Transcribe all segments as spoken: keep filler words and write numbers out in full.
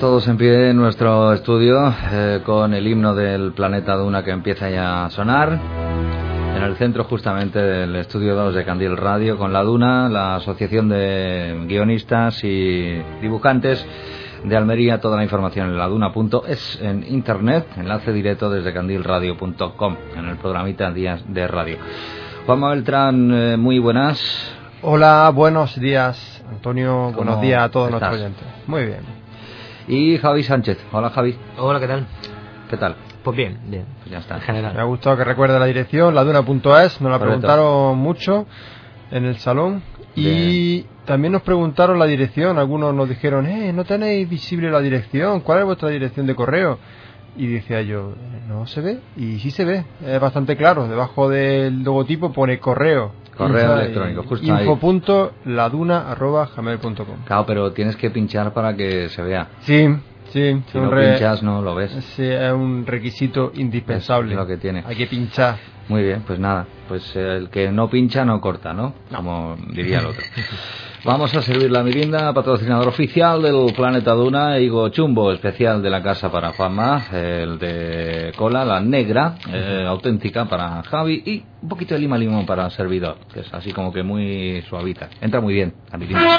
todos en pie en nuestro estudio eh, con el himno del Planeta Duna que empieza ya a sonar en el centro justamente del estudio dos de Candil Radio con La Duna, la asociación de guionistas y dibujantes de Almería. Toda la información en laduna punto es en internet, enlace directo desde candilradio punto com en el programita Días de Radio. Juanma Beltrán, eh, muy buenas. Hola, buenos días, Antonio. Buenos días a todos estás? nuestros oyentes. Muy bien. Y Javi Sánchez. Hola, Javi. Hola, ¿qué tal? ¿Qué tal? Pues bien, bien. Pues ya está. En general. Me ha gustado que recuerde la dirección, laduna punto es. Nos la Correcto. preguntaron mucho en el salón. Y Bien. también nos preguntaron la dirección. Algunos nos dijeron, eh, no tenéis visible la dirección. ¿Cuál es vuestra dirección de correo? Y decía yo, no se ve. Y sí se ve, es bastante claro. Debajo del logotipo pone correo. Correo Info- electrónico, justo info ahí. punto laduna arroba gmail punto com. Claro, pero tienes que pinchar para que se vea. Sí, sí. Si un no re- pinchas no lo ves. Sí, es un requisito indispensable. Es lo que tiene. Hay que pinchar. Muy bien, pues nada, pues eh, el que no pincha no corta, ¿no? Como diría el otro. Vamos a servir la merienda, patrocinador oficial del Planeta Duna, Higo Chumbo, especial de la casa para Juanma, el de cola, la negra, eh, auténtica para Javi, y un poquito de lima limón para el servidor, que es así como que muy suavita. Entra muy bien la merienda.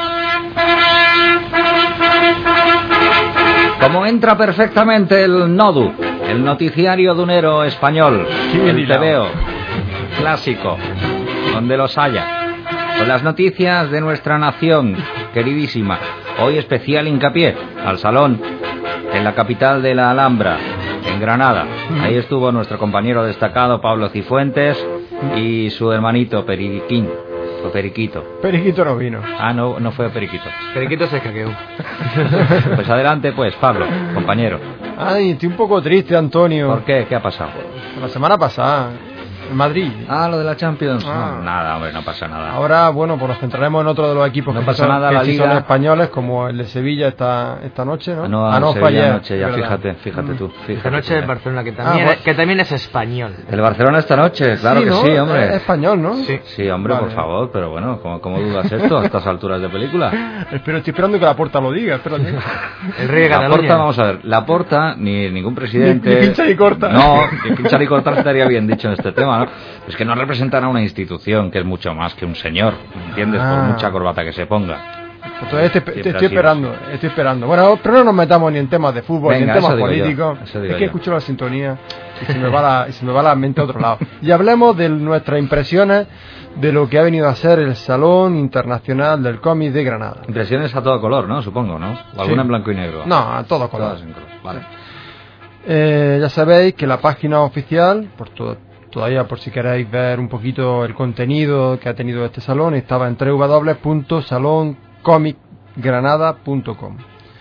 Como entra perfectamente el Nodu, el noticiario dunero español, el tebeo clásico, donde los haya, con las noticias de nuestra nación queridísima. Hoy especial hincapié al salón en la capital de la Alhambra, en Granada. Ahí estuvo nuestro compañero destacado Pablo Cifuentes y su hermanito Periquín, o Periquito. Periquito no vino. Ah, no, no fue Periquito. Periquito se escaqueó. Pues adelante pues, Pablo, compañero. Ay, estoy un poco triste, Antonio. ¿Por qué? ¿Qué ha pasado? La semana pasada, en Madrid. Ah, lo de la Champions. Ah. No, nada, hombre, no pasa nada. Ahora, bueno, pues nos centraremos en otro de los equipos No que, pasa son, nada, que la sí liga. son españoles, como el de Sevilla esta esta noche, ¿no? Ah, no, ah, no, fue Sevilla ayer, anoche, ya es verdad. fíjate, fíjate tú. Fíjate Esta noche tú, el eh. Barcelona, que también, Ah, pues- que también es español. El Barcelona esta noche, claro Sí, que ¿no? sí, hombre. Es español, ¿no? Sí. Sí, hombre, Vale. por favor, pero bueno, ¿cómo, cómo dudas esto a estas alturas de película? Espero, estoy esperando que la Porta lo diga, espérate. El rey de La Cataluña. Porta, vamos a ver, la Porta, ni ningún presidente... Ni- ni pincha ni corta. No, ni pincha ni corta estaría bien dicho en este tema, ¿no? Es que no representan a una institución, que es mucho más que un señor, ¿entiendes? Ah. Por mucha corbata que se ponga. Entonces, te, te Siempre estoy ha sido esperando, estoy esperando. Bueno, pero no nos metamos ni en temas de fútbol, Venga, ni en temas eso digo yo, políticos. eso digo Es que yo. escucho la sintonía y se me va la, y se me va la mente a otro lado. Y hablemos de nuestras impresiones de lo que ha venido a ser el Salón Internacional del Cómic de Granada. Impresiones a todo color, ¿no? Supongo, ¿no? O alguna Sí. en blanco y negro. No, a todo color. Todas en color, vale. Eh, ya sabéis que la página oficial, por to- todavía por si queréis ver un poquito el contenido que ha tenido este salón, estaba en doble u doble u doble u punto salón comic granada punto com.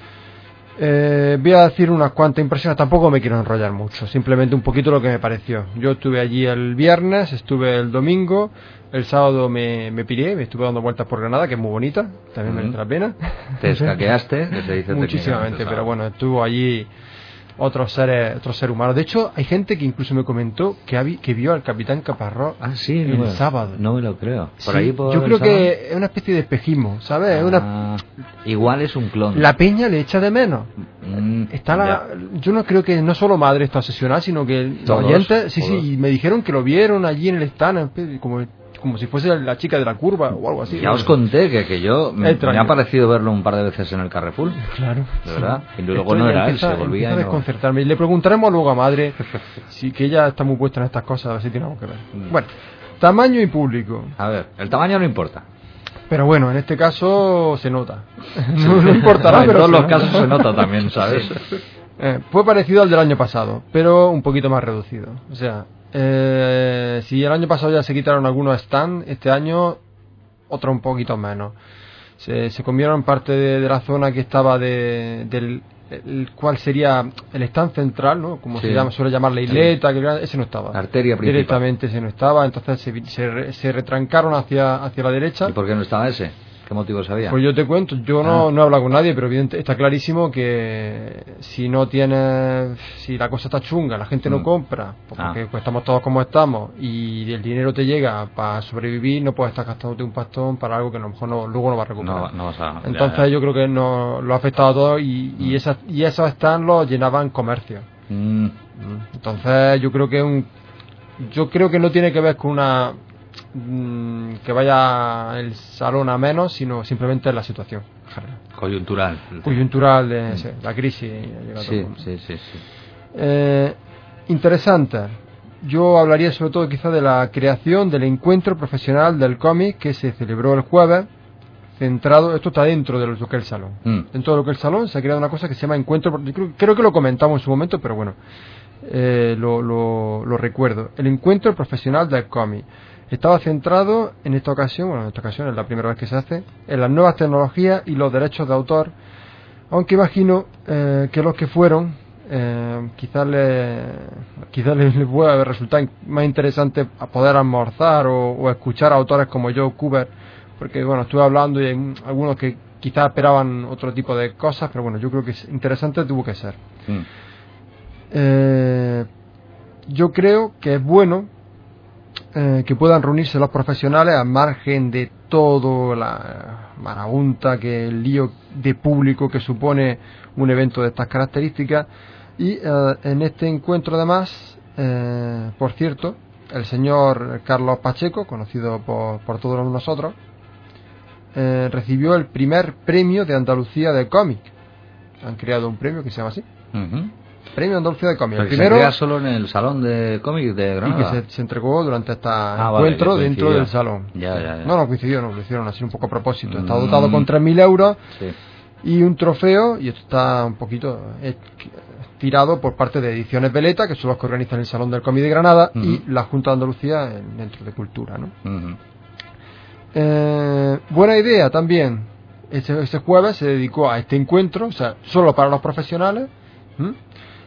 Eh, voy a decir unas cuantas impresiones, tampoco me quiero enrollar mucho, simplemente un poquito lo que me pareció. Yo estuve allí el viernes, estuve el domingo, el sábado me, me piré, me estuve dando vueltas por Granada, que es muy bonita, también Ujú. merece la pena. Te escaqueaste, que se dice Muchísimamente, técnicamente, pero bueno, estuvo allí otros seres, otros seres humanos. De hecho, hay gente que incluso me comentó que, habi- que vio al Capitán Caparrós Ah, sí, el no me- sábado. No me lo creo. Por Sí, ahí por yo el creo sábado. que es una especie de espejismo, ¿sabes? Es una, Ah, igual es un clon. la peña le echa de menos. Mm, Está la, ya. yo no creo que no solo Madre está obsesionada, sino que los Todos, oyentes, sí, todos. sí, y me dijeron que lo vieron allí en el stand, como, como si fuese la chica de la curva o algo así. Ya os conté que, que yo me, Extraño. me ha parecido verlo un par de veces en el Carrefour. Claro. De verdad. Y luego Esto no ya era él, empieza- se volvía empieza a y no- desconcertarme. Y le preguntaremos luego a Madre si que ella está muy puesta en estas cosas, a ver si tiene algo que ver. Mm. Bueno, tamaño y público. A ver, el tamaño no importa. Pero bueno, en este caso se nota. No, no importará, No, en pero todos se los nota. casos se nota también, ¿sabes? Eh, fue parecido al del año pasado, pero un poquito más reducido. O sea, eh, si el año pasado ya se quitaron algunos stands, este año otro un poquito menos. Se, se comieron parte de, de la zona que estaba de, del el cual sería el stand central, ¿no? Como Sí. se llama, suele llamar la isleta, que ese no estaba. La arteria principal. Directamente ese no estaba, entonces se, se, re- se retrancaron hacia, hacia la derecha. ¿Y por qué no estaba ese? ¿Qué motivos había? Pues yo te cuento, yo no, Ah. no he hablado con nadie, pero evidente, está clarísimo que si no tienes, si la cosa está chunga, la gente no Mm. compra, pues Ah. porque pues estamos todos como estamos y el dinero te llega para sobrevivir, no puedes estar gastándote un pastón para algo que a lo mejor no, luego no vas a recuperar. No, no vas a... Entonces ya, ya. yo creo que no, lo ha afectado a todos y, y, Mm. esas, y esos stands los llenaban comercios. Mm, Entonces yo creo que un, yo creo que no tiene que ver con una mm, que vaya el salón a menos, sino simplemente la situación general. coyuntural. Coyuntural de sí, la crisis. ha llegado a todo el Sí, mundo. sí, sí, sí. Eh, interesante. Yo hablaría sobre todo quizá de la creación del encuentro profesional del cómic que se celebró el jueves, centrado, esto está dentro de lo que es el salón. Mm. Dentro de lo que es el salón se ha creado una cosa que se llama encuentro, yo creo, creo que lo comentamos en su momento, pero bueno, eh, lo, lo, lo recuerdo. El encuentro profesional del cómic estaba centrado en esta ocasión, bueno, en esta ocasión es la primera vez que se hace, en las nuevas tecnologías y los derechos de autor, aunque imagino eh, que los que fueron eh, quizás le, quizás les, les pueda resultar más interesante a poder almorzar o, o escuchar a autores como Joe Kubert, porque bueno, estuve hablando y hay algunos que quizás esperaban otro tipo de cosas, pero bueno, yo creo que es interesante, tuvo que ser. Mm. Eh, yo creo que es bueno eh, que puedan reunirse los profesionales al margen de todo la marabunta, que el lío de público que supone un evento de estas características. Y eh, en este encuentro además, eh, por cierto, el señor Carlos Pacheco, conocido por, por todos nosotros, eh, recibió el primer premio de Andalucía de cómic. Han creado un premio que se llama así, Ujú. Premio Andalucía de cómic. El Pero que primero, se crea solo en el salón de cómics de y que Granada. se, se entregó durante este Ah, vale, encuentro que dentro coincidió. del salón. Ya, ya, ya. No, no coincidió, no, lo hicieron así un poco a propósito. Está Mm. dotado con tres mil euros Sí. y un trofeo, y esto está un poquito eh, tirado por parte de Ediciones Veleta, que son los que organizan el Salón del Cómic de Granada, Ujú. y la Junta de Andalucía en- dentro de Cultura, ¿no? Ujú. Eh, buena idea también. Ese, ese jueves se dedicó a este encuentro, o sea, solo para los profesionales. ¿m?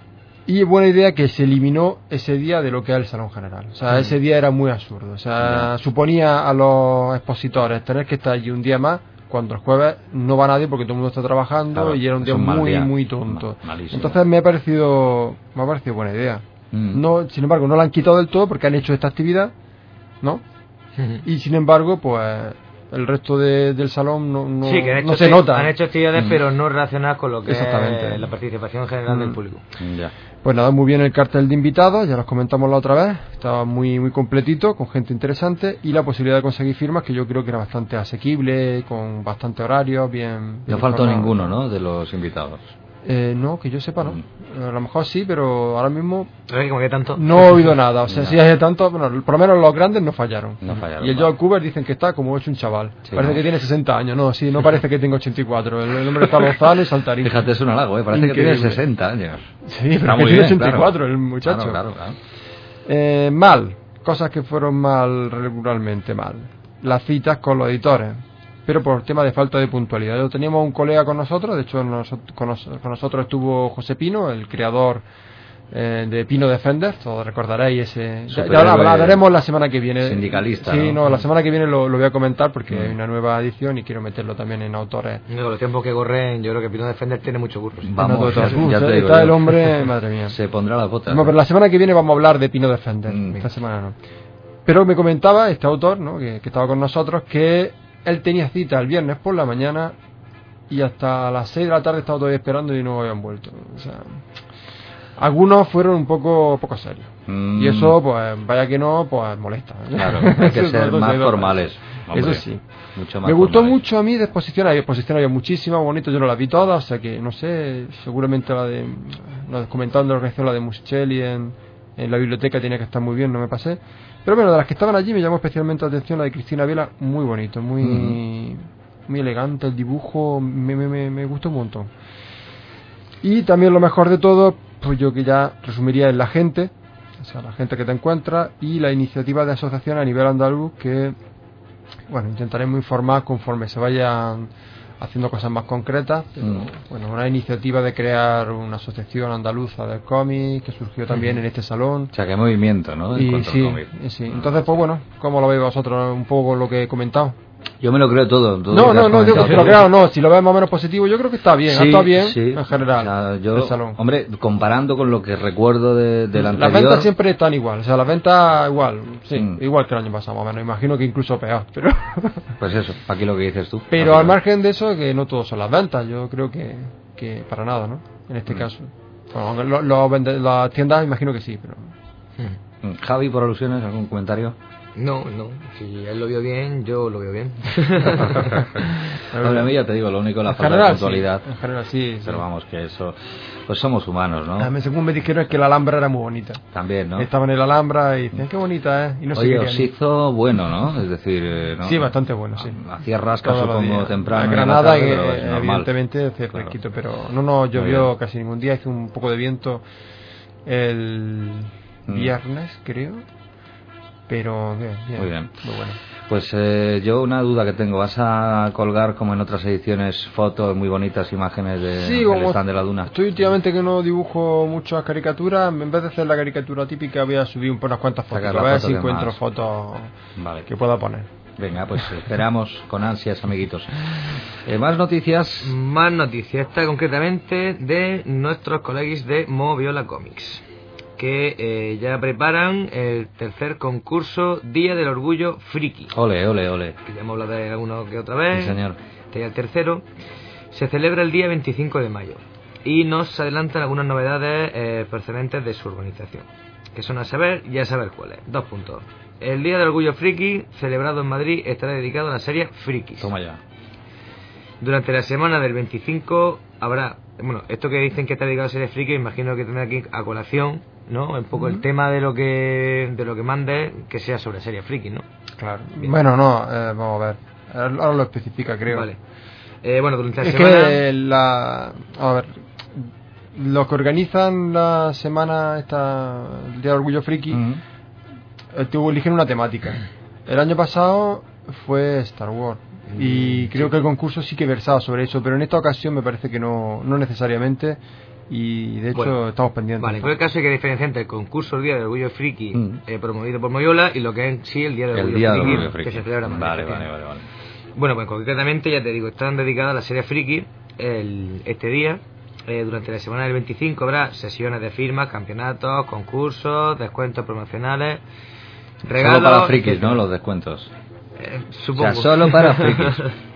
Y buena idea que se eliminó ese día de lo que es el Salón General. O sea, Mm. ese día era muy absurdo. O sea, Ya. suponía a los expositores tener que estar allí un día más, cuando el jueves no va nadie porque todo el mundo está trabajando, Claro, y era un es día un mal muy, día. muy tonto. Ma- malísimo. Entonces me ha parecido, me ha parecido buena idea. Mm. No, sin embargo, no la han quitado del todo porque han hecho esta actividad, ¿no? Y sin embargo, pues el resto de- del salón no, no, Sí, que han hecho, no se acti- nota. han hecho actividades, Mm. pero no relacionadas con lo que Exactamente. es la participación general del Mm. público. Ya. Pues nada, muy bien el cartel de invitados, ya los comentamos la otra vez, estaba muy muy completito, con gente interesante, y la posibilidad de conseguir firmas, que yo creo que era bastante asequible, con bastante horario, bien... No bien faltó informado. ninguno, ¿no? De los invitados. Eh, no, que yo sepa, no. Mm. A lo mejor sí, pero ahora mismo ¿Sabes que como que tanto? no he oído nada. O sea, Ya. si hay tanto, bueno, por lo menos los grandes no fallaron. No fallaron, Y el vale. Joe Kubert dicen que está como hecho un chaval. Sí, parece ¿no? que tiene sesenta años. No, sí, no parece que tenga ochenta y cuatro. El, el hombre está lozano y saltarín. Fíjate, es un halago, ¿eh? Parece Increíble. que tiene sesenta años. Sí, pero Está que muy tiene bien, ochenta y cuatro claro. el muchacho. Claro, claro, claro. Eh, mal. Cosas que fueron mal, regularmente mal. Las citas con los editores. Pero por tema de falta de puntualidad. Yo teníamos un colega con nosotros, de hecho nos- con, nos- con nosotros estuvo José Pino, el creador eh, de Pino Defender, todos recordaréis ese. Ya, Superhéroe ya hablaremos la semana que viene. sindicalista, Sí, ¿no? no, la semana que viene lo, lo voy a comentar porque Mm. hay una nueva edición y quiero meterlo también en autores. Con los tiempos que corren, yo creo que Pino Defender tiene mucho curro. sí. Vamos, No, todas, ya- uh, ya te está digo está yo. el hombre, madre mía. Se pondrá las botas. No, pero la semana que viene vamos a hablar de Pino Defender. Mm. Esta semana no. Pero me comentaba este autor, ¿no? que, que estaba con nosotros, que él tenía cita el viernes por la mañana y hasta las seis de la tarde estaba todavía esperando y no habían vuelto. O sea, algunos fueron un poco poco serios. Mm. Y eso, pues, vaya que no, pues molesta. Claro, hay que Eso, ser sobre más todo, formales. hombre. Eso sí. Mucho más Me gustó formales. mucho a mí de exposición, hay exposiciones había muchísimas, bonitas, yo no las vi todas, o sea que no sé, seguramente la de, la de comentando la organización, la de Muscelli en, en la biblioteca tenía que estar muy bien, no me pasé. Pero bueno, de las que estaban allí me llamó especialmente la atención la de Cristina Vela, muy bonito, muy, Ujú. muy elegante, el dibujo me, me, me, me gustó un montón. Y también lo mejor de todo, pues yo que ya resumiría en la gente, o sea, la gente que te encuentra y la iniciativa de asociación a nivel andaluz que, bueno, intentaremos informar conforme se vayan haciendo cosas más concretas, pero Mm. bueno, una iniciativa de crear una asociación andaluza del cómic que surgió también Mm. en este salón. O sea, que hay movimiento, ¿no? En Y cuanto al sí, cómic. y sí. Entonces, pues bueno, ¿cómo lo veis vosotros? Un poco lo que he comentado. Yo me lo creo todo. todo no, lo que no, has no, yo comentado. creo que claro, no, si lo ves más o menos positivo, yo creo que está bien, Sí, ha estado bien sí. en general. O sea, yo, el salón. Hombre, comparando con lo que recuerdo de, del anterior. Las ventas siempre están igual, o sea, las ventas igual, sí, Mm. igual que el año pasado, más o menos. Imagino que incluso peor, pero. Pues eso, aquí lo que dices tú. Pero Aquí al no. margen de eso, que no todo son las ventas, yo creo que, que para nada, ¿no? En este Mm. caso. Bueno, lo- lo vende- las tiendas imagino que sí, pero. Mm. Javi, por alusiones, ¿algún comentario? No, no. Si él lo vio bien, yo lo veo bien. Hombre, a mí ya te digo, lo único, la En falta general, de puntualidad. sí, en general sí. Pero sí. vamos, que eso. Pues somos humanos, ¿no? A mí, según me dijeron, es que la Alhambra era muy bonita. También, ¿no? Estaba en el Alhambra y decían, qué bonita, ¿eh? Y no sé Oye, qué os hizo bueno, ¿no? Es decir, eh, ¿no? Sí, bastante bueno, sí. Hacía rasca, Todos los supongo, días. temprano. A en la Granada, tarde, eh, pero es normal. evidentemente, hace Claro. fresquito, pero no nos Muy llovió bien. casi ningún día. Hizo un poco de viento el Mm. viernes, creo. Pero bien, bien. Muy bien. Muy bueno. Pues eh, yo una duda que tengo, ¿vas a colgar como en otras ediciones fotos muy bonitas, imágenes de, Sí, del como stand de la Duna? estoy últimamente que no dibujo muchas caricaturas, en vez de hacer la caricatura típica voy a subir un- unas cuantas fotos, Sacar a las ver fotos si de encuentro más. fotos Vale. que pueda poner. Venga, pues esperamos con ansias, amiguitos. Eh, más noticias. Más noticias, esta concretamente de nuestros colegas de Moviola Comics, que eh, ya preparan el tercer concurso Día del Orgullo Friki, Ole, ole, ole. que ya hemos hablado de alguno que otra vez. Sí, señor. Este ya el tercero. Se celebra el día veinticinco de mayo y nos adelantan algunas novedades eh, procedentes de su organización, que son a saber y a saber cuáles. Dos puntos. El Día del Orgullo Friki, celebrado en Madrid, estará dedicado a la serie Frikis. Toma ya. Durante la semana del veinticinco habrá, bueno, esto que dicen que está dedicado a series friki, imagino que tendrá aquí a colación, ¿no? Un poco el tema de lo que de lo que mande, que sea sobre series friki, ¿no? Claro. Bien. Bueno, no, eh, vamos a ver. Ahora lo especifica, creo. Vale. Eh, bueno, durante la Es semana... que la. A ver. Los que organizan la semana, esta. El Día de Orgullo Friki, Mm. eh, tuvo, eligen una temática. El año pasado fue Star Wars. Y creo que el concurso sí que versaba sobre eso, pero en esta ocasión me parece que no, no necesariamente. Y de hecho Bueno, estamos pendientes. Vale, en cualquier caso hay que diferenciar entre el concurso el Día del Orgullo Friki, Mm. eh, promovido por Moviola, y lo que es en sí el Día del El Orgullo día del Friki, Orgullo Friki. que se celebra en Madrid, Vale, vale, efectivamente. vale, vale. Bueno, pues concretamente, ya te digo, están dedicadas a la serie Friki el, este día. Eh, durante la semana del veinticinco habrá sesiones de firmas, campeonatos, concursos, descuentos promocionales, regalos... Solo para frikis, etcétera. ¿no? Los descuentos. Eh, O supongo. sea, solo para frikis.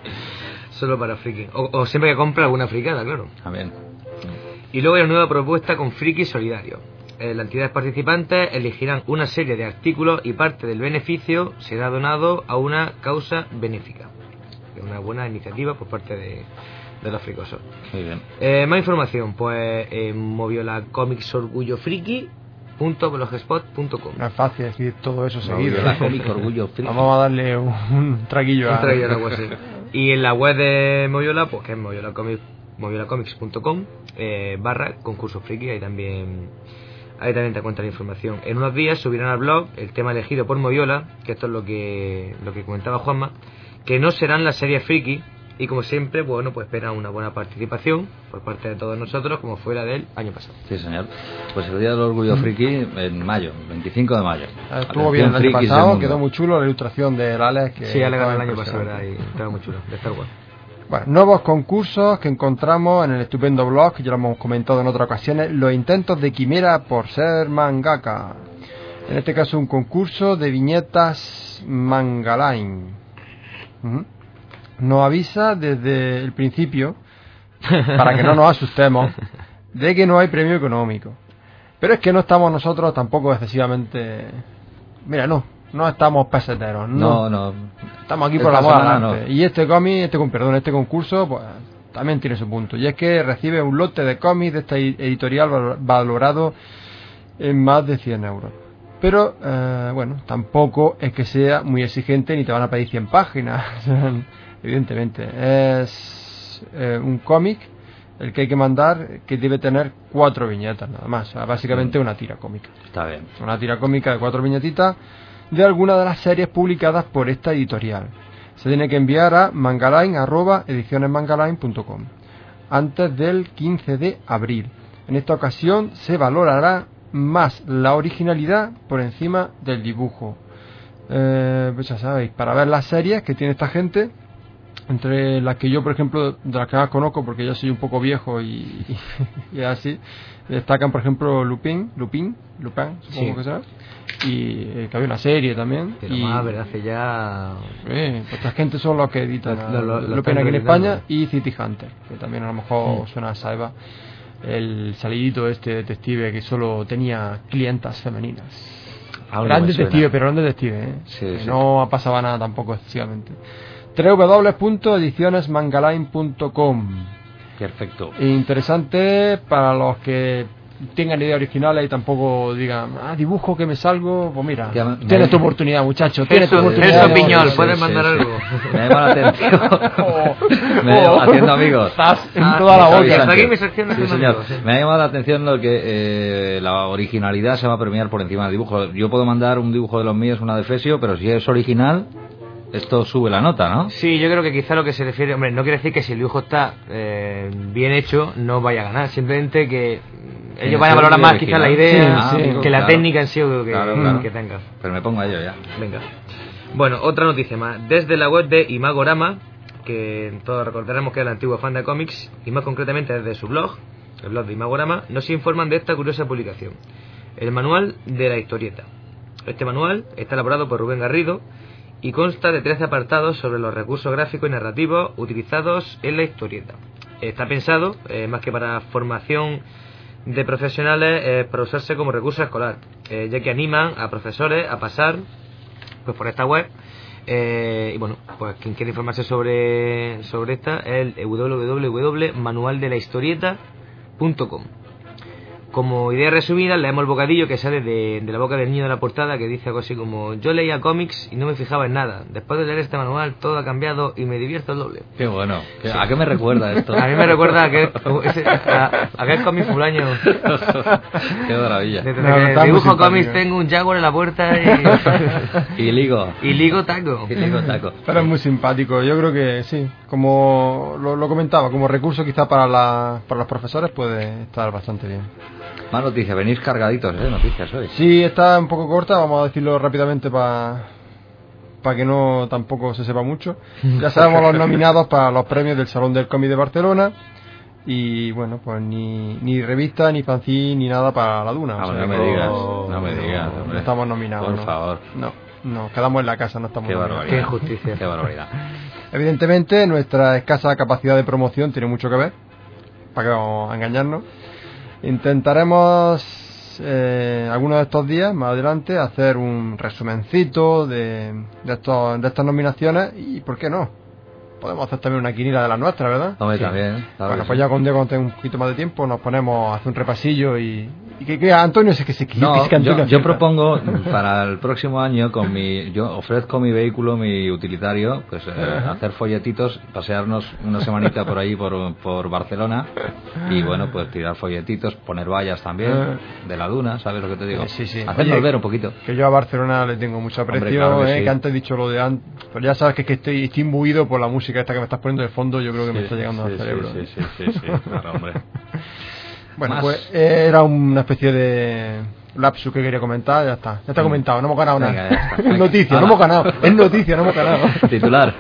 Solo para frikis. O, o siempre que compra alguna fricada, claro. También. Y luego hay una nueva propuesta con frikis solidarios. Eh, las entidades participantes elegirán una serie de artículos y parte del beneficio será donado a una causa benéfica. Es una buena iniciativa por parte de, de los fricosos. Muy bien. Eh, más información, pues en Moviola Comics Orgullo Friki punto blogspot punto com. No es fácil decir todo eso No, seguido. la ¿eh? cómic Orgullo Friki. Vamos a darle un, un traguillo a. Un traguillo al agua, sí. Y en la web de Moviola, pues que es moviola comics moviola comics punto com eh, barra concurso friki, ahí también ahí también te cuenta la información. En unos días subirán al blog el tema elegido por Moviola, que esto es lo que lo que comentaba Juanma, que no serán las series friki, y como siempre, bueno, pues espera una buena participación por parte de todos nosotros, como fue la del año pasado. Sí, señor. Pues el Día del Orgullo Friki en mayo, veinticinco de mayo. Estuvo bien el año Atención, frikis del pasado, mundo. quedó muy chulo la ilustración de Alex. Que Sí, Alex ganó estaba el año pasado, impresionante. ¿verdad? Y estaba muy chulo, de Star Wars. Bueno, nuevos concursos que encontramos en el estupendo blog, que ya lo hemos comentado en otras ocasiones, los intentos de Quimera por ser mangaka. En este caso un concurso de viñetas Mangaline. Ujú. Nos avisa desde el principio, para que no nos asustemos, de que no hay premio económico. Pero es que no estamos nosotros tampoco excesivamente... Mira, no, no estamos peseteros, no. No, no. Estamos aquí Esta por la moda semana adelante. no. Y este cómic, este con perdón, este concurso, pues también tiene su punto. Y es que recibe un lote de cómics de esta editorial val- valorado en más de cien euros. Pero, eh, bueno, tampoco es que sea muy exigente ni te van a pedir cien páginas. Evidentemente. Es eh, un cómic el que hay que mandar que debe tener cuatro viñetas nada más. O sea, básicamente una tira cómica. Está bien. Una tira cómica de cuatro viñetitas de alguna de las series publicadas por esta editorial. Se tiene que enviar a mangaline arroba ediciones mangaline punto com antes del quince de abril. En esta ocasión se valorará más la originalidad por encima del dibujo. Eh, pues ya sabéis, para ver las series que tiene esta gente, entre las que yo, por ejemplo, de las que más conozco, porque yo soy un poco viejo y, y, y así, destacan, por ejemplo, Lupin, Lupin, Lupin, supongo sí. que será, y eh, que había una serie también. Pero y, más, ¿verdad? Hace ya... Eh, pues esta gente son los que editan Lo- lo- lo Lupin están aquí en reeditando. España, y City Hunter, que también a lo mejor Mm. suena a Saiba, el salidito este detective que solo tenía clientas femeninas. Algo Gran me detective, suena. pero gran detective, ¿eh? Sí, Que sí. no pasaba nada tampoco excesivamente. doble u doble u doble u punto ediciones mangaline punto com. Perfecto. Interesante para los que tengan ideas originales y tampoco digan, ah, dibujo que me salgo, pues mira, Ya me- tienes me- tu oportunidad, muchacho, tienes tu Eso, oportunidad. eso, Piñol, Sí, ¿puedes sí, mandar sí. algo? Me llama la atención. Oh, Me oh. llama- haciendo amigos. Estás en Ah, toda la Javi boca. Sánchez. Aquí mi sección de Sí, haciendo señor. amigos, sí. Me ha llamado la atención lo que eh, la originalidad se va a premiar por encima del dibujo. Yo puedo mandar un dibujo de los míos, una de Fesio, pero si es original, esto sube la nota, ¿no? Sí, yo creo que quizá lo que se refiere, hombre, no quiere decir que si el dibujo está eh, bien hecho no vaya a ganar, simplemente que Que ellos sea vayan a valorar el más original. quizá la idea Sí, sí, que la claro. técnica en sí o que, Claro, claro. que tenga. Pero me pongo a ello ya. Venga. Bueno, otra noticia más. Desde la web de Imagorama, que todos recordaremos que es el antiguo fan de cómics, y más concretamente desde su blog, el blog de Imagorama, nos informan de esta curiosa publicación. El manual de la historieta. Este manual está elaborado por Rubén Garrido y consta de trece apartados sobre los recursos gráficos y narrativos utilizados en la historieta. Está pensado, eh, más que para formación de profesionales, eh, para usarse como recurso escolar, eh, ya que animan a profesores a pasar pues por esta web. Eh, y bueno, pues quien quiere informarse sobre, sobre esta es el w w w punto manual de la historieta punto com. Como idea resumida, leemos el bocadillo que sale de, de la boca del niño de la portada, que dice algo así como: yo leía cómics y no me fijaba en nada. Después de leer este manual todo ha cambiado y me divierto el doble. Qué bueno. ¿Qué- ¿A qué me recuerda esto? A mí me recuerda a aquel, ese- a, a aquel cómic fulaño. Qué maravilla. Desde No, que está muy dibujo simpático. cómics tengo un Jaguar en la puerta y, Y ligo. y ligo taco. Y ligo taco. Pero es muy simpático, yo creo que sí, como lo, lo comentaba, como recurso quizá para, la, para los profesores puede estar bastante bien. Más noticias. Venís cargaditos, ¿eh? Noticias hoy. Sí, está un poco corta, vamos a decirlo rápidamente para para que no tampoco se sepa mucho. Ya sabemos los nominados para los premios del Salón del Cómic de Barcelona. Y bueno, pues ni, ni revista, ni fanzine, ni nada para la Duna. Ah, O sea no que me no- digas, no me digas, no hombre. estamos nominados. Por no. favor. No, no, quedamos en la casa, no estamos Qué nominados. barbaridad. Qué injusticia. Qué barbaridad. Evidentemente, nuestra escasa capacidad de promoción tiene mucho que ver, para que vamos a engañarnos. Intentaremos eh, algunos de estos días, más adelante, hacer un resumencito de, de, estos, de estas nominaciones y, ¿por qué no? Podemos hacer también una quiniela de las nuestras, ¿verdad? Hombre, Sí. también. claro Bueno, que pues sí. ya con Diego, cuando tenga un poquito más de tiempo, nos ponemos a hacer un repasillo y... y que, que Antonio sé que se No, que Antonio yo, yo acierta. propongo para el próximo año, con mi, yo ofrezco mi vehículo, mi utilitario, pues eh, Ajá. hacer folletitos, pasearnos una semanita por ahí por, por Barcelona y bueno, pues tirar folletitos, poner vallas también Ah. de la Duna, ¿sabes lo que te digo? Sí, sí. Hacernos Oye, ver un poquito. Que yo a Barcelona le tengo mucho aprecio, Hombre, claro que eh, sí. que antes he dicho lo de antes, pero ya sabes que, que estoy, estoy imbuido por la música esta que me estás poniendo de fondo, yo creo que me Sí, está llegando sí, al sí, cerebro. Sí, sí, sí, sí, claro, hombre. Bueno, Más. pues eh, era una especie de lapsus que quería comentar, ya está. Ya está comentado, no hemos ganado Venga, nada. ya está. Es Venga. noticia, Hala. no hemos ganado. Es noticia, no hemos ganado. Titular.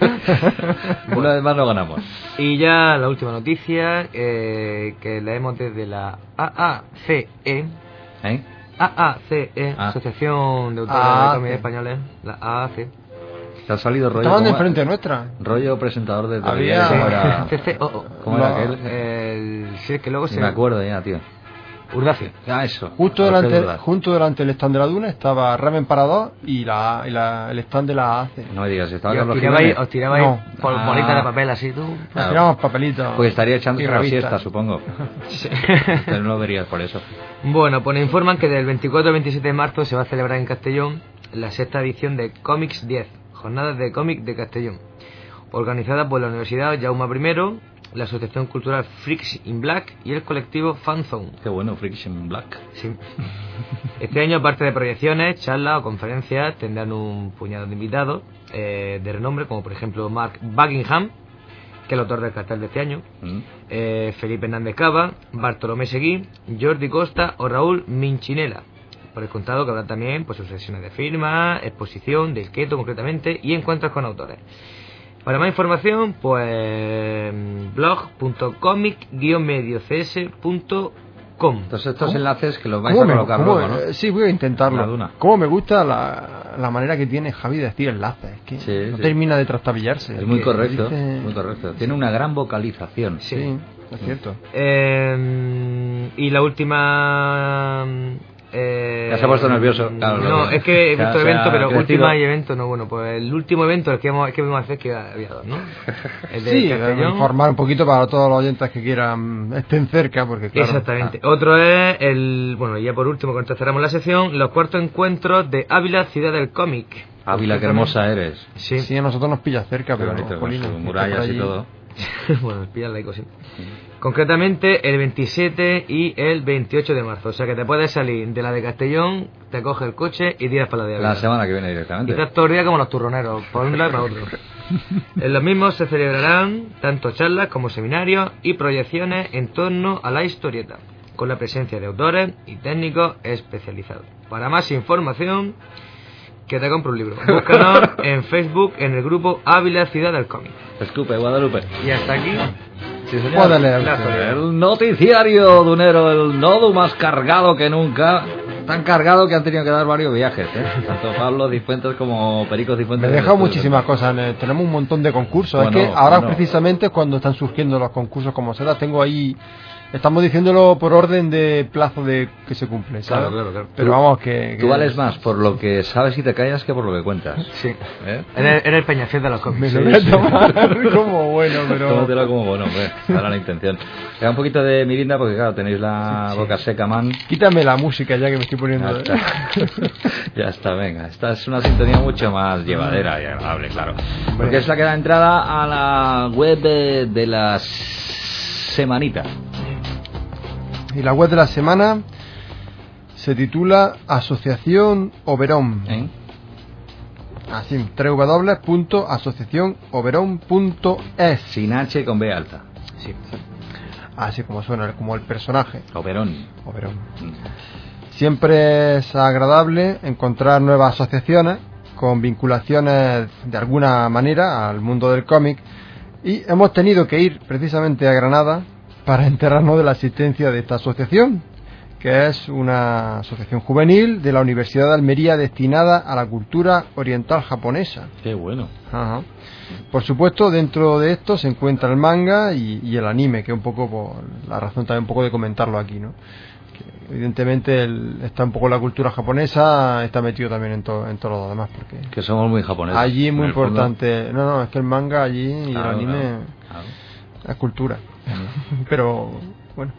Una vez más no ganamos. Y ya la última noticia, eh, que leemos desde la A A C E. ¿Eh? A A C E, Ah. Asociación de Autores A A C. de Cómics Españoles. La A A C. ¿Te ha salido rollo? Estaban de ¿cómo- enfrente nuestra. rollo presentador de Había- televisión? ¿Cómo era, C C O O. cómo era No, aquel? El, sí, es que luego Ni se... me acuerdo ya, tío. Urdacio. Ah, eso. Justo Alfredo delante, Urdas. junto delante del stand de la Duna estaba Raven Parador y, la, y la, el stand de la A C. No me digas, estaba Y os Carlos tirabais, Jiménez. os tirabais No. por Ah. bolitas de papel así, tú. Nos Claro. tiramos papelitos. Pues estaría echando y una revistas. siesta, supongo. Pero no lo verías por eso. Bueno, pues nos informan que del veinticuatro al veintisiete de marzo se va a celebrar en Castellón la sexta edición de Comics diez, Jornadas de Cómic de Castellón, organizada por la Universidad Jaume primero, la Asociación Cultural Freaks in Black y el colectivo Fanzone. Qué bueno, Friction Black. Sí. Este año, aparte de proyecciones, charlas o conferencias, tendrán un puñado de invitados eh, de renombre, como por ejemplo Mark Buckingham, que es el autor del cartel de este año, Mm. eh, Felipe Hernández Cava, Bartolomé Seguí, Jordi Costa o Raúl Minchinela, por el contado, que habrá también pues sus sesiones de firma, exposición del keto concretamente y encuentros con autores. Para más información, pues blog punto comic guion medio c s punto com. Entonces estos ¿Cómo? enlaces que los vais ¿Cómo a me- colocar cómo- luego, ¿no? eh, Sí, voy a intentarlo. La duna. Cómo me gusta la, la manera que tiene Javi de decir enlaces. Es que Sí, no sí. termina de trastabillarse. Es muy que correcto, dice- muy correcto. Tiene una gran vocalización. Sí, es cierto. Eh, y la última... Eh, Ya se ha puesto nervioso, claro, no, luego. es que he Se ha- visto se ha evento, pero crecido. última y evento no. Bueno, pues el último evento el que, hemos, el que vamos a hacer, que había dos, ¿no? El de Sí, Castellón. informar un poquito para todos los oyentes que quieran estén cerca, porque claro. Exactamente. Otro es el, bueno, y ya por último, cuando cerramos la sección, los cuartos encuentros de Ávila, ciudad del cómic. Ávila, qué hermosa eres. Sí. Sí, a nosotros nos pilla cerca, Qué pero bonito, con jolín, sus está murallas por y allí. todo. Bueno, pillan la sí. Concretamente el veintisiete y el veintiocho de marzo. O sea que te puedes salir de la de Castellón, te coges el coche y tiras para la de Ávila. La semana que viene directamente. Y estás todo el día como los turroneros, por un lado y para otro. En los mismos se celebrarán tanto charlas como seminarios y proyecciones en torno a la historieta, con la presencia de autores y técnicos especializados. Para más información, que te compre un libro. Búscanos en Facebook en el grupo Ávila Ciudad del Cómic. Escupe, Guadalupe. Y hasta aquí. Sí, señor. Puede leer La usted. actualidad. El noticiario dunero, el nodo más cargado que nunca. Tan cargado que han tenido que dar varios viajes, ¿eh? Tanto Pablo Cifuentes como Perico Me Cifuentes. he dejado muchísimas cosas. eh, Tenemos un montón de concursos. Bueno, es que ahora bueno. precisamente es cuando están surgiendo los concursos como será. Tengo ahí. Estamos diciéndolo por orden de plazo de que se cumple, ¿sabes? Claro, claro, claro. Pero Tú- vamos, que. Tú que- vales más por lo que sabes y te callas que por lo que cuentas. Sí. ¿Eh? Eres, eres el Peñafiel de los Me cómics. lo voy a tomar como bueno, pero. Tómatelo como bueno, hombre. Ahora la intención. Queda un poquito de mirinda porque, claro, tenéis la boca seca, man. Quítame la música ya que me estoy poniendo. Ya está. Ya está, venga. Esta es una sintonía mucho más llevadera y agradable, claro. Porque es la que da entrada a la web de, de la semanita. Y la web de la semana se titula Asociación Oberón. ¿Eh? Así, doble u doble u doble u punto asociación oberón punto es. Sin H con B alta. Sí. Así como suena, como el personaje. Oberón. Oberón. Siempre es agradable encontrar nuevas asociaciones con vinculaciones de alguna manera al mundo del cómic, y hemos tenido que ir precisamente a Granada para enterarnos de la existencia de esta asociación, que es una asociación juvenil de la Universidad de Almería destinada a la cultura oriental japonesa. Qué bueno. Ajá. Por supuesto, dentro de esto se encuentra el manga y, y el anime, que es un poco por la razón también un poco de comentarlo aquí, ¿no? Que evidentemente el, está un poco la cultura japonesa, está metido también en, to, en todo lo demás, porque Que somos muy japoneses. allí es muy en el fondo. importante. No, no, es que el manga allí y Claro, el anime claro, claro. es cultura. Pero bueno.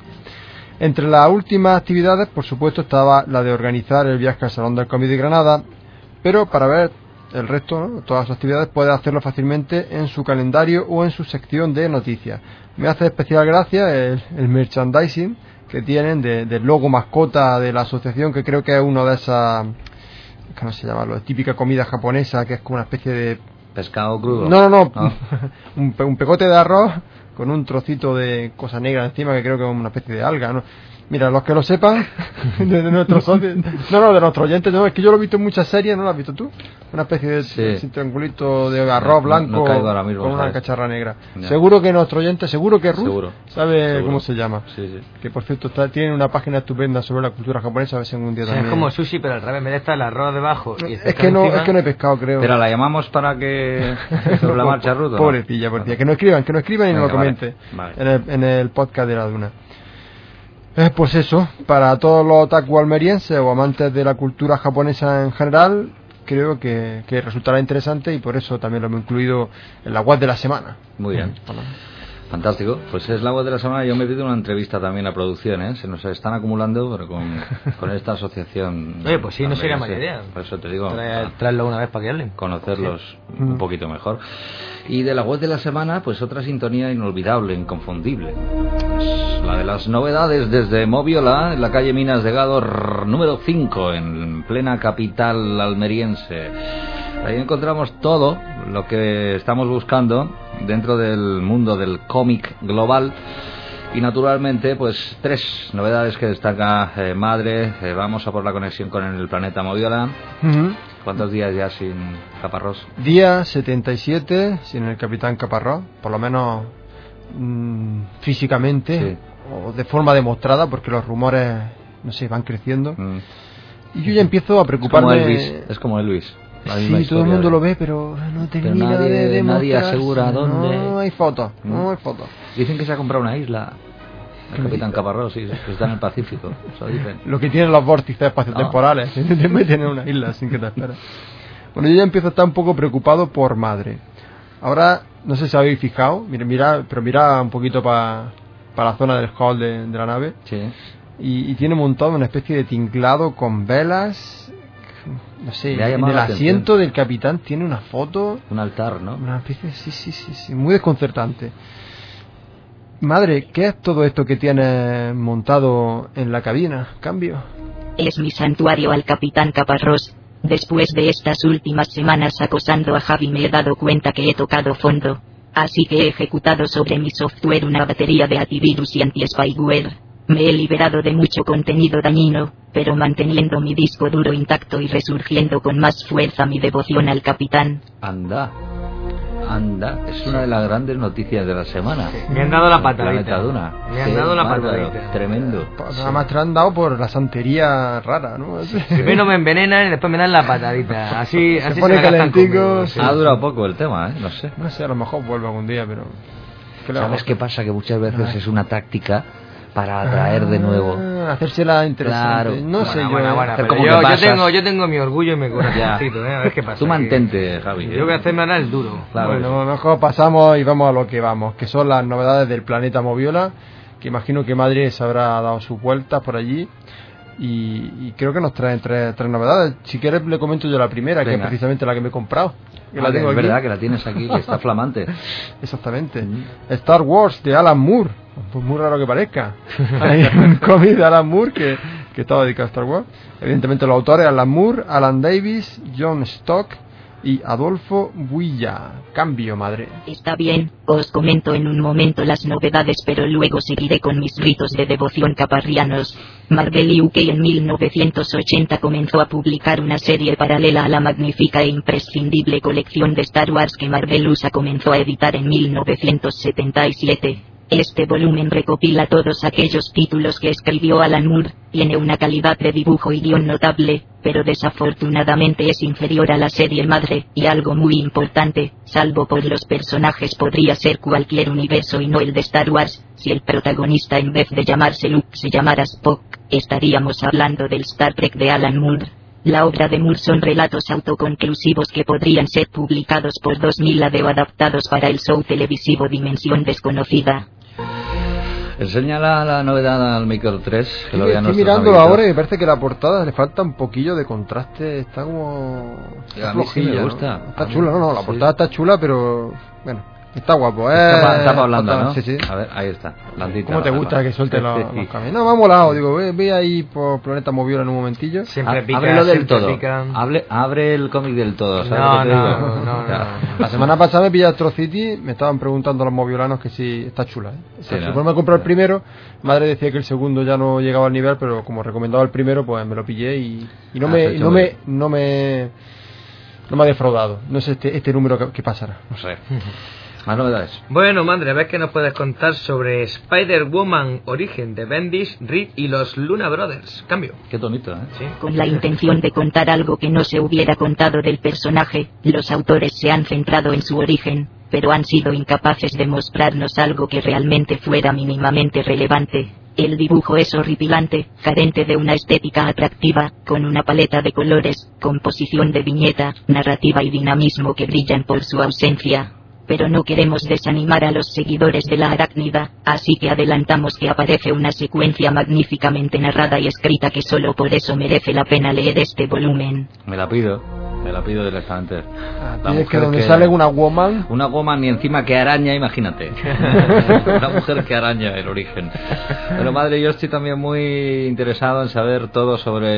Entre las últimas actividades, por supuesto, estaba la de organizar el viaje al Salón del Cómic de Granada, pero para ver el resto, ¿no? Todas las actividades, puede hacerlo fácilmente en su calendario o en su sección de noticias. Me hace especial gracia el, el merchandising que tienen de, del logo mascota de la asociación, que creo que es uno de esas, ¿cómo se llama? Lo típica comida japonesa, que es como una especie de... Pescado crudo. No, no, no, Ah. un, pe- un pegote de arroz con un trocito de cosa negra encima, que creo que es una especie de alga, ¿no? Mira, los que lo sepan, de, de nuestros socios, no, no, de nuestros oyentes, no, es que yo lo he visto en muchas series, ¿no lo has visto tú? Una especie de, Sí. de triangulito de arroz No, blanco no caigo ahora mismo, con una ¿sabes? cacharra negra. Ya. Seguro que nuestro oyente, seguro que Ruth Seguro. sabe Seguro. cómo se llama. Sí, sí. Que por cierto está, tiene una página estupenda sobre la cultura japonesa, a ver si algún día O sea, también. es como sushi, pero al revés, en vez de estar el arroz debajo y el Es que no, encima, es que no he pescado, creo. Pero la llamamos para que sobre la marcha Ruth. ¿o no? Pobrecilla, pobrecilla. Que no escriban, que no escriban y no Venga, lo vale, comenten vale. En, el, en el podcast de la Duna. Eh, pues eso, para todos los otaku almerienses o amantes de la cultura japonesa en general, creo que, que resultará interesante, y por eso también lo hemos incluido en la web de la semana. Muy bien. Bueno, Fantástico. Pues es la voz de la semana. Yo me pido una entrevista también a producción, ¿eh? Se nos están acumulando, pero con, con esta asociación. Oye, pues sí, no también, sería sí. mala idea. Por eso te digo, Trae- a traerlo una vez para que hablen. conocerlos Sí. un Mm. poquito mejor. Y de la web de la semana, pues otra sintonía inolvidable, inconfundible. Es la de las novedades desde Moviola, en la calle Minas de Gado, rrr, número cinco, en plena capital almeriense. Ahí encontramos todo lo que estamos buscando dentro del mundo del cómic global, Y naturalmente, pues tres novedades que destaca eh, Madre. Eh, vamos a por la conexión con el planeta Moviola. Uh-huh. ¿Cuántos días ya sin Caparrós? Día setenta y siete sin el capitán Caparrós, por lo menos mmm, físicamente, sí. O de forma demostrada, porque los rumores, no sé, van creciendo. Mm. Y yo ya empiezo a preocuparme. Es como Elvis. Es como Elvis. Sí, todo el mundo de... lo ve, pero no termina pero nadie, de demostrar. Nadie asegura dónde. No hay fotos, mm. no hay fotos. Dicen que se ha comprado una isla. El capitán Caparrós, sí, que está en el Pacífico. Eso dicen. Lo que tienen los vórtices espaciotemporales, no. Te meten en una isla sin que te esperes. Bueno, yo ya empiezo a estar un poco preocupado por Madre. Ahora, no sé si habéis fijado, mira, mira pero mira un poquito para pa la zona del hall de, de la nave. Sí. Y, y tiene montado una especie de tinglado con velas. No sé, en el asiento del capitán tiene una foto. Un altar, ¿no? Una especie, sí, sí, sí, sí, muy desconcertante. Madre, ¿qué es todo esto que tienes montado en la cabina? ¿Cambio? Es mi santuario al capitán Caparrós. Después de estas últimas semanas acosando a Javi me he dado cuenta que he tocado fondo. Así que he ejecutado sobre mi software una batería de antivirus y anti-spyware. Me he liberado de mucho contenido dañino, pero manteniendo mi disco duro intacto y resurgiendo con más fuerza mi devoción al capitán. Anda. Anda, es una de las grandes noticias de la semana. Me han dado la patadita. Duna. Me han sí, dado la patadita. Tremendo. Nada más te han dado por la santería rara, ¿no? Primero me envenenan y después me dan la patadita. Así, se así pone se calentico. Sí. Ha durado poco el tema, ¿eh? No sé. No sé, a lo mejor vuelve algún día, pero... ¿Qué ¿Sabes qué pasa? Que muchas veces es una táctica para atraer de nuevo. Ah, hacérsela interesante. Claro. No bueno, sé bueno, yo. Bueno, pero yo, yo, tengo, yo tengo mi orgullo y mi corazoncito, ¿eh? A ver qué pasa. Tú mantente, Javi. Yo voy a hacerme ahora el duro. Claro, bueno, sí. Mejor pasamos y vamos a lo que vamos, que son las novedades del planeta Moviola, que imagino que Madrid se habrá dado sus vueltas por allí. Y, y creo que nos traen tres, tres novedades. Si quieres le comento yo la primera, Venga. Que es precisamente la que me he comprado. Que ah, la tengo es aquí. verdad que la tienes aquí, que está flamante. Exactamente. Mm. Star Wars de Alan Moore. Pues muy raro que parezca. Hay un cómic de Alan Moore que, que estaba dedicado a Star Wars. Evidentemente los autores Alan Moore, Alan Davis, John Stock y Adolfo Builla. Cambio, Madre. Está bien, os comento en un momento las novedades, pero luego seguiré con mis ritos de devoción caparrianos. Marvel U K en mil novecientos ochenta comenzó a publicar una serie paralela a la magnífica e imprescindible colección de Star Wars que Marvel U S A comenzó a editar en mil novecientos setenta y siete. Este volumen recopila todos aquellos títulos que escribió Alan Moore, tiene una calidad de dibujo y guión notable, pero desafortunadamente es inferior a la serie madre, y algo muy importante, salvo por los personajes podría ser cualquier universo y no el de Star Wars. Si el protagonista en vez de llamarse Luke se llamara Spock, estaríamos hablando del Star Trek de Alan Moore. La obra de Moore son relatos autoconclusivos que podrían ser publicados por dos mil A D o adaptados para el show televisivo Dimensión Desconocida. Enseña la, la novedad al Micro tres. Que sí, lo vean estoy mirándolo amiguitos. Ahora y me parece que la portada le falta un poquillo de contraste. Está como... Está a mí sí me gusta. ¿No? Está chula, no, no, la portada sí. Está chula, pero... Bueno... Está guapo, ¿eh? Está, está para hablando, ¿no? Sí, sí. A ver, ahí está. Blandita, ¿Cómo te gusta la, que suelte los, los caminos? No, me ha molado. Digo, ve, ve ahí por Planeta Moviola en un momentillo. Siempre pica, Ábrelo del siempre todo. Pica. Hable, abre el cómic del todo, ¿sabes no, lo que te no, digo? no, no, no. La semana pasada me pillé Astro City. Me estaban preguntando los moviolanos que si está chula, ¿eh? Sí, ¿no? Después me compré el primero. Madre decía que el segundo ya no llegaba al nivel, pero como recomendaba el primero, pues me lo pillé y, y no, ah, me, no, me, no me... No me ha defraudado. No sé este, este número que, que pasará. No sé. Más novedades. Bueno, Madre, a ver qué nos puedes contar sobre Spider-Woman Origen de Bendis, Reed y los Luna Brothers. Cambio. Qué bonito, ¿eh? Sí. Con la intención de contar algo que no se hubiera contado del personaje, los autores se han centrado en su origen, pero han sido incapaces de mostrarnos algo que realmente fuera mínimamente relevante. El dibujo es horripilante, carente de una estética atractiva, con una paleta de colores, composición de viñeta, narrativa y dinamismo que brillan por su ausencia. Pero no queremos desanimar a los seguidores de la arácnida, así que adelantamos que aparece una secuencia magníficamente narrada y escrita que solo por eso merece la pena leer este volumen. Me la pido, me la pido directamente. Ah, tienes que donde que... sale una woman... Una woman y encima que araña, imagínate. Una mujer que araña el origen. Pero Madre, yo estoy también muy interesado en saber todo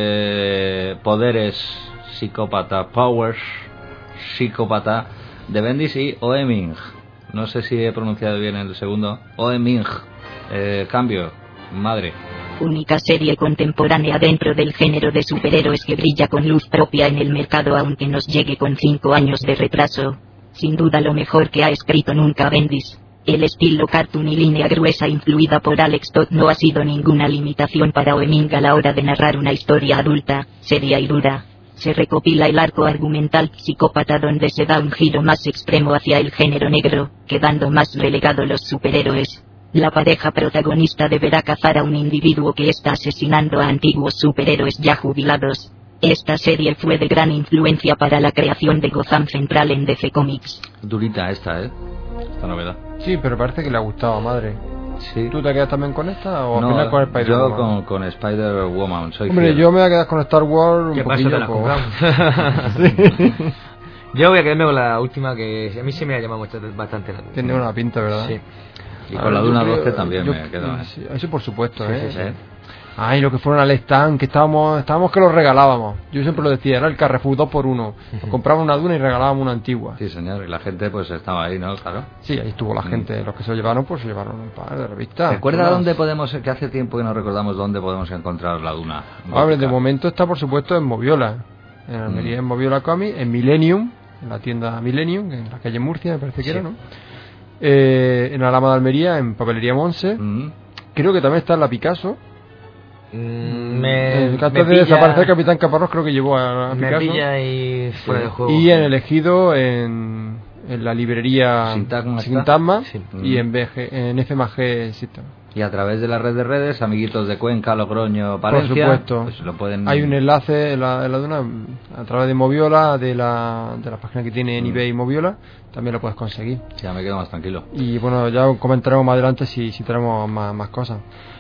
sobre poderes, psicópata, powers, psicópata... de Bendis y Oeming. No sé si he pronunciado bien el segundo. Oeming. Eh, cambio, madre. Única serie contemporánea dentro del género de superhéroes que brilla con luz propia en el mercado aunque nos llegue con cinco años de retraso. Sin duda lo mejor que ha escrito nunca Bendis. El estilo cartoon y línea gruesa influida por Alex Todd no ha sido ninguna limitación para Oeming a la hora de narrar una historia adulta, seria y dura. Se recopila el arco argumental psicópata donde se da un giro más extremo hacia el género negro, quedando más relegado los superhéroes. La pareja protagonista deberá cazar a un individuo que está asesinando a antiguos superhéroes ya jubilados. Esta serie fue de gran influencia para la creación de Gotham Central en D C Comics. Durita esta, ¿eh? Esta novedad. Sí, pero parece que le ha gustado a madre. Sí. ¿Tú te quedas también con esta o al No, final con Spider-Man? yo con, con Spider-Woman. Soy Hombre, fiel. yo me voy a quedar con Star Wars un ¿Qué pasa? poquillo. Te la por- compramos. Sí. Yo voy a quedarme con la última que a mí sí me ha llamado mucho- bastante la atención. Tiene una pinta, ¿verdad? Sí. Y A con la ver, Duna yo creo- doce también yo- me quedo. ¿eh? sí, eso por supuesto, Sí, ¿eh? sí, sí. ¿Eh? Ay, lo que fueron al stand, que estábamos, estábamos que los regalábamos. Yo siempre lo decía, era el Carrefour dos por uno. Compramos una Duna y regalábamos una antigua. Sí, señor. Y la gente pues estaba ahí, ¿no? Claro. Sí, ahí estuvo la Mm. gente. Los que se lo llevaron, pues se llevaron un par de revistas. ¿Recuerda Unas- dónde podemos, que hace tiempo que no recordamos dónde podemos encontrar la Duna? Hombre, de Gótica? momento está por supuesto en Moviola. En Almería, en Moviola Comics, en Millennium, en la tienda Millennium, en la calle Murcia, me parece que Sí. era, ¿no? Eh, en Alhama de Almería, en Papelería Monse. Mm. Creo que también está en la Picasso. Mm, Eh, me, antes me de pilla- desaparecer Capitán Caparrós, creo que llevó a, a Me Picasso. pilla y fuera Sí. de juego. Y en el Ejido, en, en la librería Sintagma está. Sintagma Sí. y en, B G, en F M G System. Y a través de la red de redes, amiguitos de Cuenca, Logroño, Palencia, supuesto. pues lo pueden... Hay un enlace en la, en la Duna a través de Moviola, de la, de la página que tiene en Mm. eBay Moviola, también lo puedes conseguir. Ya me quedo más tranquilo. Y bueno, ya comentaremos más adelante si, si tenemos más, más cosas.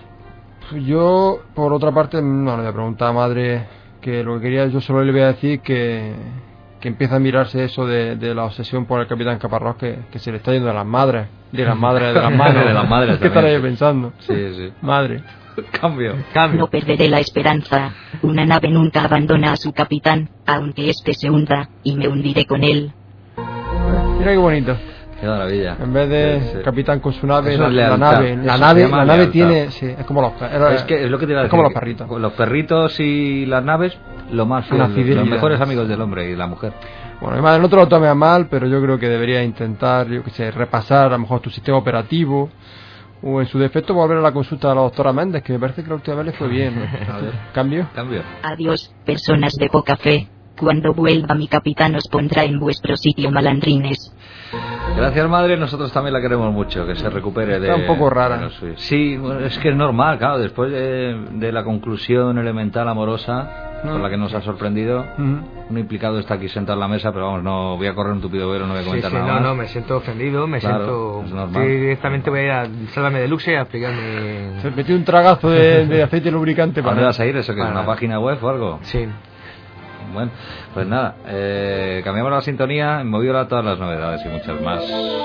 Yo, por otra parte, no le voy a preguntar a madre que lo que quería, yo solo le voy a decir que, que empieza a mirarse eso de, de la obsesión por el Capitán Caparrós, que, que se le está yendo de las madres, de las madres, de las manos. De las madres ¿Qué también, estaréis sí. pensando? Sí, sí. Madre. Cambio. Cambio. No perderé la esperanza. Una nave nunca abandona a su capitán, aunque éste se hunda, y me hundiré con él. Mira qué bonito. Qué maravilla. En vez de Sí, sí. capitán con su nave, Eso la, es la lealtad. nave, la Eso se nave, llama la nave lealtad. tiene, sí, es como los perros. Es que es lo que te iba a es decir. como los que perritos. Los perritos y las naves, lo más Una fiel, fidelidad. los mejores amigos del hombre y la mujer. Bueno, mi madre, no te lo tomes a mal, pero yo creo que debería intentar, yo que sé, repasar a lo mejor tu sistema operativo o en su defecto volver a la consulta de la doctora Méndez, que me parece que la última vez le fue bien. ¿no? A ver. ¿Cambio? Cambio. Adiós, personas de poca fe. Cuando vuelva mi capitán os pondrá en vuestro sitio, malandrines. Gracias, madre. Nosotros también la queremos mucho. Que se recupere de. Está un poco rara. de lo suyo. Sí, bueno, es que es normal, claro. Después de, de la conclusión elemental amorosa Mm. con la que nos ha sorprendido, Ujú. un implicado está aquí sentado en la mesa, pero vamos, no voy a correr un tupido velo, no voy a Sí, comentar sí, nada no, más. no, me siento ofendido, me Claro, es siento... normal. Sí, directamente voy a ir a Sálvame Deluxe a explicarme... Se metió un tragazo de, de aceite lubricante ¿A dónde para... vas a ir? ¿Eso que es Para- una página web o algo? Sí. Bueno, pues nada, eh, cambiamos la sintonía, Moviola todas las novedades y muchas más.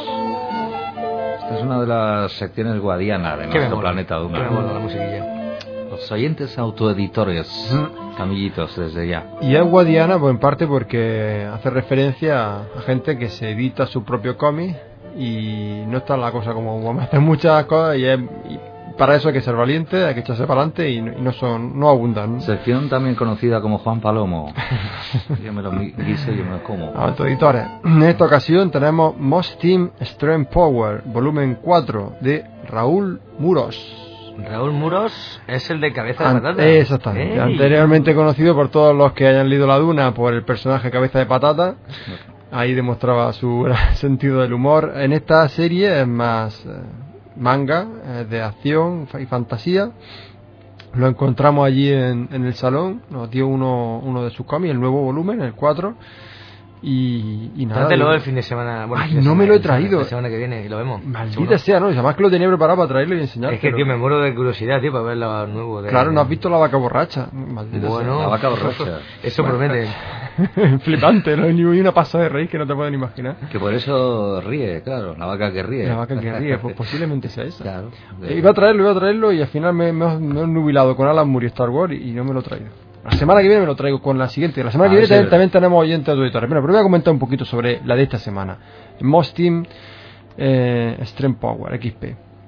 Esta es una de las secciones guadianas de ¿Qué me nuestro mola? planeta ¿Qué me Duna. mola la musiquilla? Los oyentes autoeditores, amiguitos, desde ya. Y es guadiana, pues en parte porque hace referencia a, a gente que se edita su propio cómic y no está la cosa como como hacen muchas cosas y, es- y para eso hay que ser valiente, hay que echarse para adelante y, no- y no son no abundan. ¿no? Sección también conocida como Juan Palomo. Yo me lo mi- guiso y yo me lo como. Autoeditores. En esta ocasión tenemos Most Team Strength Power, volumen cuatro, de Raúl Muros. Raúl Muros es el de Cabeza de An- Patata. Exactamente. ¡Ey! Anteriormente conocido por todos los que hayan leído La Duna por el personaje Cabeza de Patata. Ahí demostraba su gran sentido del humor. En esta serie es más eh, manga, eh, de acción y fantasía. Lo encontramos allí en, en el salón. Nos dio uno, uno de sus cómics, el nuevo volumen, el cuatro. Y, y nada. Trátelo yo- el fin de semana. Bueno, Ay, fin de no semana, me lo he la semana- traído. La semana que viene y lo vemos. Maldita Seguro. sea, ¿no? Y además que lo tenía preparado para traerlo y enseñar. Es que, pero- tío, me muero de curiosidad, tío, para ver lo nuevo. De... Claro, no has visto La Vaca Borracha. Maldita Bueno, La vaca borracha. Eso promete. sea. Flipante, ¿no? Ni una pasada de reír que no te pueden imaginar. Que por eso ríe, claro, la vaca que ríe. La vaca que ríe, pues posiblemente sea esa. Claro. Eh, Iba a traerlo, iba a traerlo y al final me, me, me he nubilado con Alan Moore y Star Wars y, y no me lo he traído. La semana que viene me lo traigo con la siguiente. La semana A que ver viene también, si- también tenemos oyentes auditores. Bueno, pero voy a comentar un poquito sobre la de esta semana. Most Team eh, Strength Power, X P.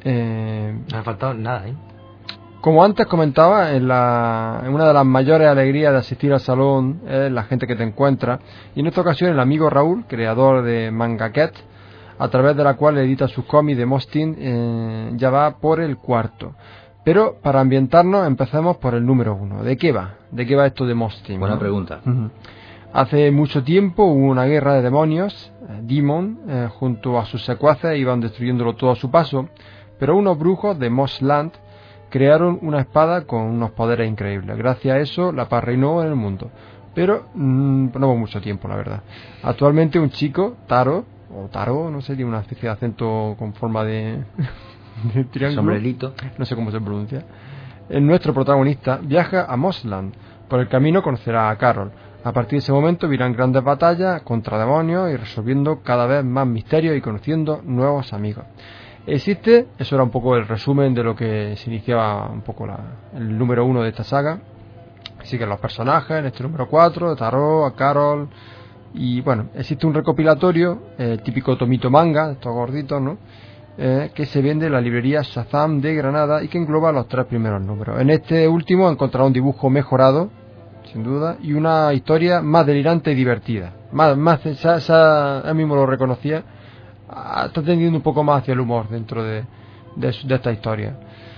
Eh, No ha faltado nada, ¿eh? Como antes comentaba, en, la, en una de las mayores alegrías de asistir al salón es la gente que te encuentra, y en esta ocasión el amigo Raúl, creador de Mangaket, a través de la cual edita sus cómics de Mostin, eh, ya va por el cuarto. Pero para ambientarnos empecemos por el número uno. ¿De qué va? ¿De qué va esto de Mostin? Buena ¿no? pregunta. Uh-huh. Hace mucho tiempo hubo una guerra de demonios, eh, Demon, eh, junto a sus secuaces iban destruyéndolo todo a su paso, pero unos brujos de Mosland crearon una espada con unos poderes increíbles. Gracias a eso la paz reinó en el mundo. Pero mmm, no hubo mucho tiempo, la verdad. Actualmente un chico, Taro, o Taro, no sé, tiene una especie de acento con forma de, de triángulo. Sombrerito. No sé cómo se pronuncia. El nuestro protagonista viaja a Mosland. Por el camino conocerá a Carol. A partir de ese momento virán grandes batallas contra demonios y resolviendo cada vez más misterios y conociendo nuevos amigos. Existe, eso era un poco el resumen de lo que se iniciaba un poco la, el número uno de esta saga. Así que los personajes, en este número cuatro, Taro, a Carol, y bueno, existe un recopilatorio, eh, típico tomito manga, estos gorditos, ¿no? Eh, que se vende en la librería Shazam de Granada y que engloba los tres primeros números. En este último encontrará un dibujo mejorado, sin duda, y una historia más delirante y divertida. Más, más, esa, esa, él mismo lo reconocía. Está tendiendo un poco más hacia el humor dentro de, de, de esta historia.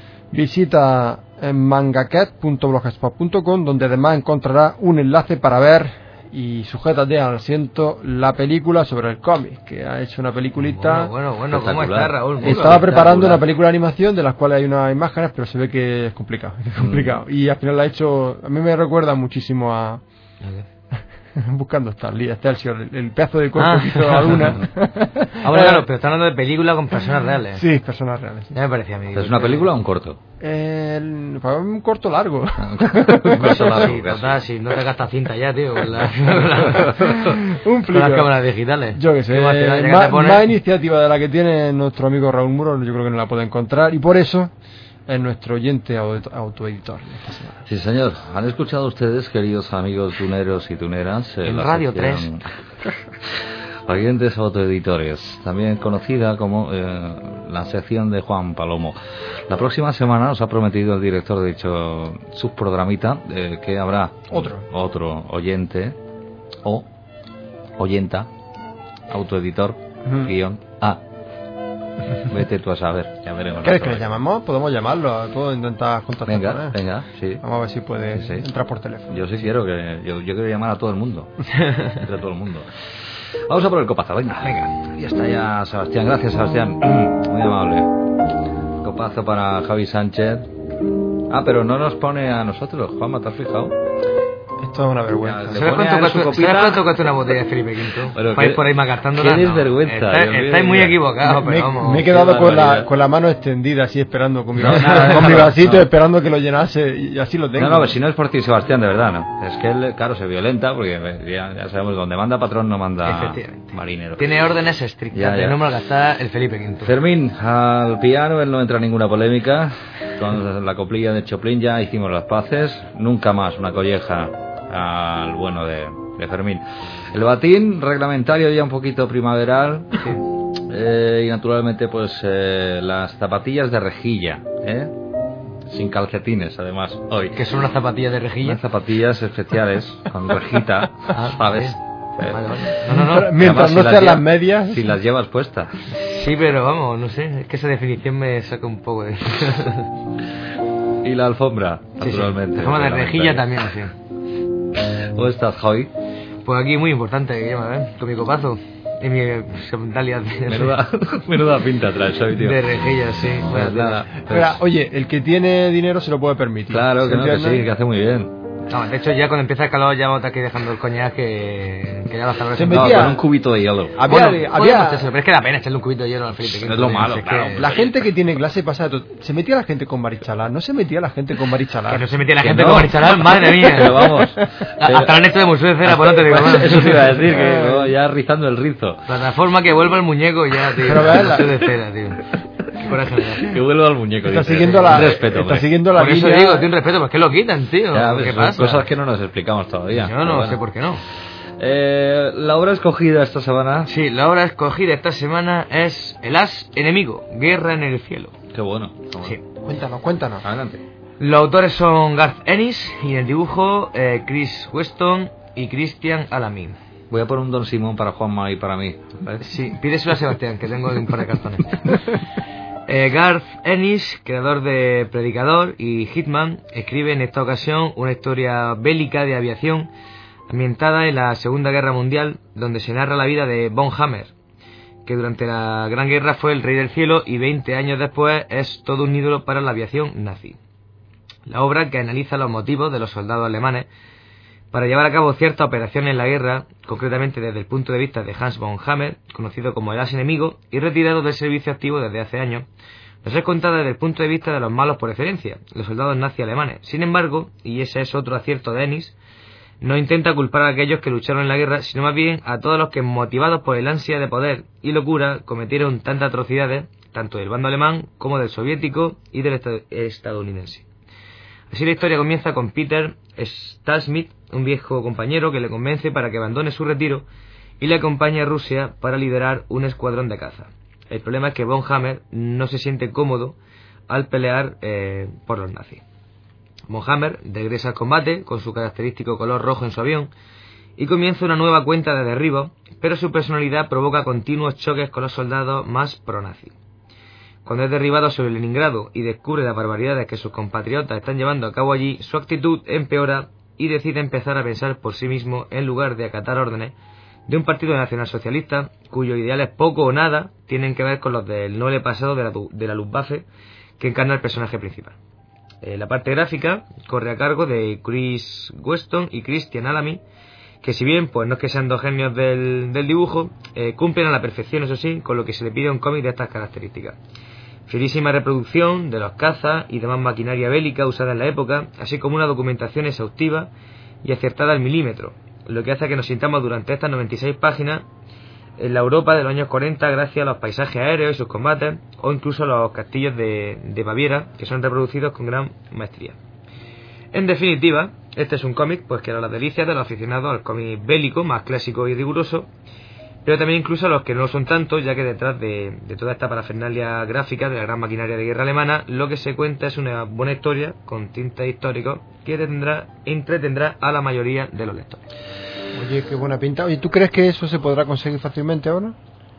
Visita en mangaket punto blogspot punto com, donde además encontrará un enlace para ver, y sujétate al asiento, la película sobre el cómic, que ha hecho una peliculita. Bueno, bueno, bueno, ¿cómo está Raúl? Muy Estaba preparando una película de animación de las cuales hay unas imágenes, pero se ve que es complicado, es complicado. Mm. Y al final la ha hecho, a mí me recuerda muchísimo a... Buscando Starly, Excelsior, el, el pedazo de cuerpo ah. que hizo la luna. Ah, bueno, claro, pero está hablando de película con personas reales. Sí, personas reales. Sí. Ya me parecía a mí. ¿Es una película o un corto? El, un corto largo. un corto largo. Sí, total, si no te gastas cinta ya, tío. Con, la, con, la, un con las cámaras digitales. Yo que sé, más, más, más iniciativa de la que tiene nuestro amigo Raúl Muro, yo creo que no la puede encontrar, y por eso es nuestro oyente autoeditor. Sí, señor. ¿Han escuchado ustedes, queridos amigos tuneros y tuneras? Eh, en Radio sección... tres. Oyentes autoeditores, también conocida como eh, la sección de Juan Palomo. La próxima semana nos ha prometido el director de dicho subprogramita eh, que habrá otro otro oyente o oyenta, autoeditor, uh-huh. guión A. Vete tú a saber, ya veremos. ¿Quieres que le llamamos? Podemos llamarlo, puedo intentar contactar venga, con él. Venga, sí. Vamos a ver si puede sí, sí. entrar por teléfono. Yo sí quiero que yo, yo quiero llamar a todo el mundo, a todo el mundo. Vamos a por el copazo, venga, venga. Ya está ya Sebastián, gracias Sebastián, muy amable. Copazo para Javi Sánchez. Ah, pero no nos pone a nosotros, Juanma, ¿te has fijado? Esto es una vergüenza. ¿Sabes cuánto cuesta una botella de Felipe Quinto? Bueno, vais por ahí malgastándola. Qué desvergüenza. No, está, estáis muy equivocados, me, pero vamos. Me he quedado con la, con la mano extendida así esperando con mi, no, nada, con mi vasito no. esperando que lo llenase y así lo tengo. No, no, pues si no es por ti, Sebastián, de verdad, no. Es que él, claro, se violenta porque ya, ya sabemos, donde manda patrón no manda marinero. Tiene órdenes estrictas ya, ya. de no malgastar el Felipe Quinto. Fermín, al piano él no entra en ninguna polémica. Con la coplilla de Choplin ya hicimos las paces. Nunca más una colleja al bueno de, de Fermín. El batín reglamentario ya un poquito primaveral, sí. eh, y naturalmente pues eh, las zapatillas de rejilla, ¿eh? Sin calcetines además hoy. ¿Qué son unas zapatillas de rejilla? Unas zapatillas especiales con rejita, ¿sabes? Sí. Vale, vale. No, no, no. Mientras no sean las medias. Si las llevas puestas. Sí, pero vamos, no sé. Es que esa definición me saca un poco de. Y la alfombra, sí, naturalmente. Sí. La alfombra de rejilla también, sí. ¿Cómo estás, Javi? Pues aquí muy importante, que llama, ¿eh? Con mi copazo y mi sandalia de... Menuda, menuda pinta traes hoy, tío. De rejilla, sí. Bueno, nada. Pero, oye, el que tiene dinero se lo puede permitir. Claro, que no, que sí, que hace muy bien. No, de hecho ya cuando empieza el calor ya vamos a estar aquí dejando el coñac que, que ya lo está se metía... no, con un cubito de hielo. Había, bueno, había... Eso, pero es que da pena echarle un cubito de hielo al Felipe Quinto. Es lo malo, claro. Que... La gente que tiene clase pasada, se metía la gente con marichalar, no se metía la gente con marichalar. Que no se metía la que gente no. con marichalar, madre mía. Pero vamos. Pero... Hasta el hecho de museo de cera, pues no te digo más. Eso te iba a decir, que no, ya rizando el rizo. Plataforma que vuelva el muñeco ya, tío. Pero vean museo de cera, tío. Que vuelva al muñeco. Está siguiendo la, respeto, está siguiendo la por eso línea... digo, tiene un respeto, pues que lo quitan, tío. Ya, ¿Qué ves, pasa? Cosas que no nos explicamos todavía. Yo no bueno. sé por qué no. Eh, la obra escogida esta semana. Sí, la obra escogida esta semana es El As Enemigo, Guerra en el Cielo. Qué bueno. Qué bueno. Sí. Cuéntanos, cuéntanos. Adelante. Los autores son Garth Ennis y en el dibujo eh, Chris Weston y Christian Alamin. Voy a poner un Don Simón para Juanma y para mí. ¿Vale? Sí, pídeselo a Sebastián, que tengo un par de cartones. eh, Garth Ennis, creador de Predicador y Hitman, escribe en esta ocasión una historia bélica de aviación ambientada en la Segunda Guerra Mundial, donde se narra la vida de Von Hammer, que durante la Gran Guerra fue el rey del cielo y veinte años después es todo un ídolo para la aviación nazi. La obra, que analiza los motivos de los soldados alemanes para llevar a cabo ciertas operaciones en la guerra, concretamente desde el punto de vista de Hans von Hammer, conocido como el as enemigo y retirado del servicio activo desde hace años, nos es contada desde el punto de vista de los malos por excelencia, los soldados nazi alemanes. Sin embargo, y ese es otro acierto de Ennis, no intenta culpar a aquellos que lucharon en la guerra, sino más bien a todos los que, motivados por el ansia de poder y locura, cometieron tantas atrocidades, tanto del bando alemán como del soviético y del estadounidense. Así la historia comienza con Peter Stalsmith, un viejo compañero que le convence para que abandone su retiro y le acompañe a Rusia para liderar un escuadrón de caza. El problema es que Von Hammer no se siente cómodo al pelear eh, por los nazis. Von Hammer regresa al combate con su característico color rojo en su avión y comienza una nueva cuenta de derribo, pero su personalidad provoca continuos choques con los soldados más pro-nazi. Cuando es derribado sobre Leningrado y descubre las barbaridades que sus compatriotas están llevando a cabo allí, su actitud empeora y decide empezar a pensar por sí mismo en lugar de acatar órdenes de un partido nacionalsocialista cuyos ideales poco o nada tienen que ver con los del noble pasado de la, de la Luftwaffe que encarna el personaje principal. Eh, la parte gráfica corre a cargo de Chris Weston y Christian Alamin, que si bien pues no es que sean dos genios del, del dibujo, eh, cumplen a la perfección, eso sí, con lo que se le pide a un cómic de estas características. Fielísima reproducción de los cazas y demás maquinaria bélica usada en la época, así como una documentación exhaustiva y acertada al milímetro, lo que hace que nos sintamos durante estas noventa y seis páginas en la Europa de los años cuarenta gracias a los paisajes aéreos y sus combates, o incluso los castillos de, de Baviera, que son reproducidos con gran maestría. En definitiva, este es un cómic pues que era la delicia de los aficionados al cómic bélico más clásico y riguroso, pero también incluso a los que no lo son tanto, ya que detrás de, de toda esta parafernalia gráfica de la gran maquinaria de guerra alemana, lo que se cuenta es una buena historia con tintes históricos que tendrá, entretendrá a la mayoría de los lectores. Oye, qué buena pinta. ¿Y tú crees que eso se podrá conseguir fácilmente ahora?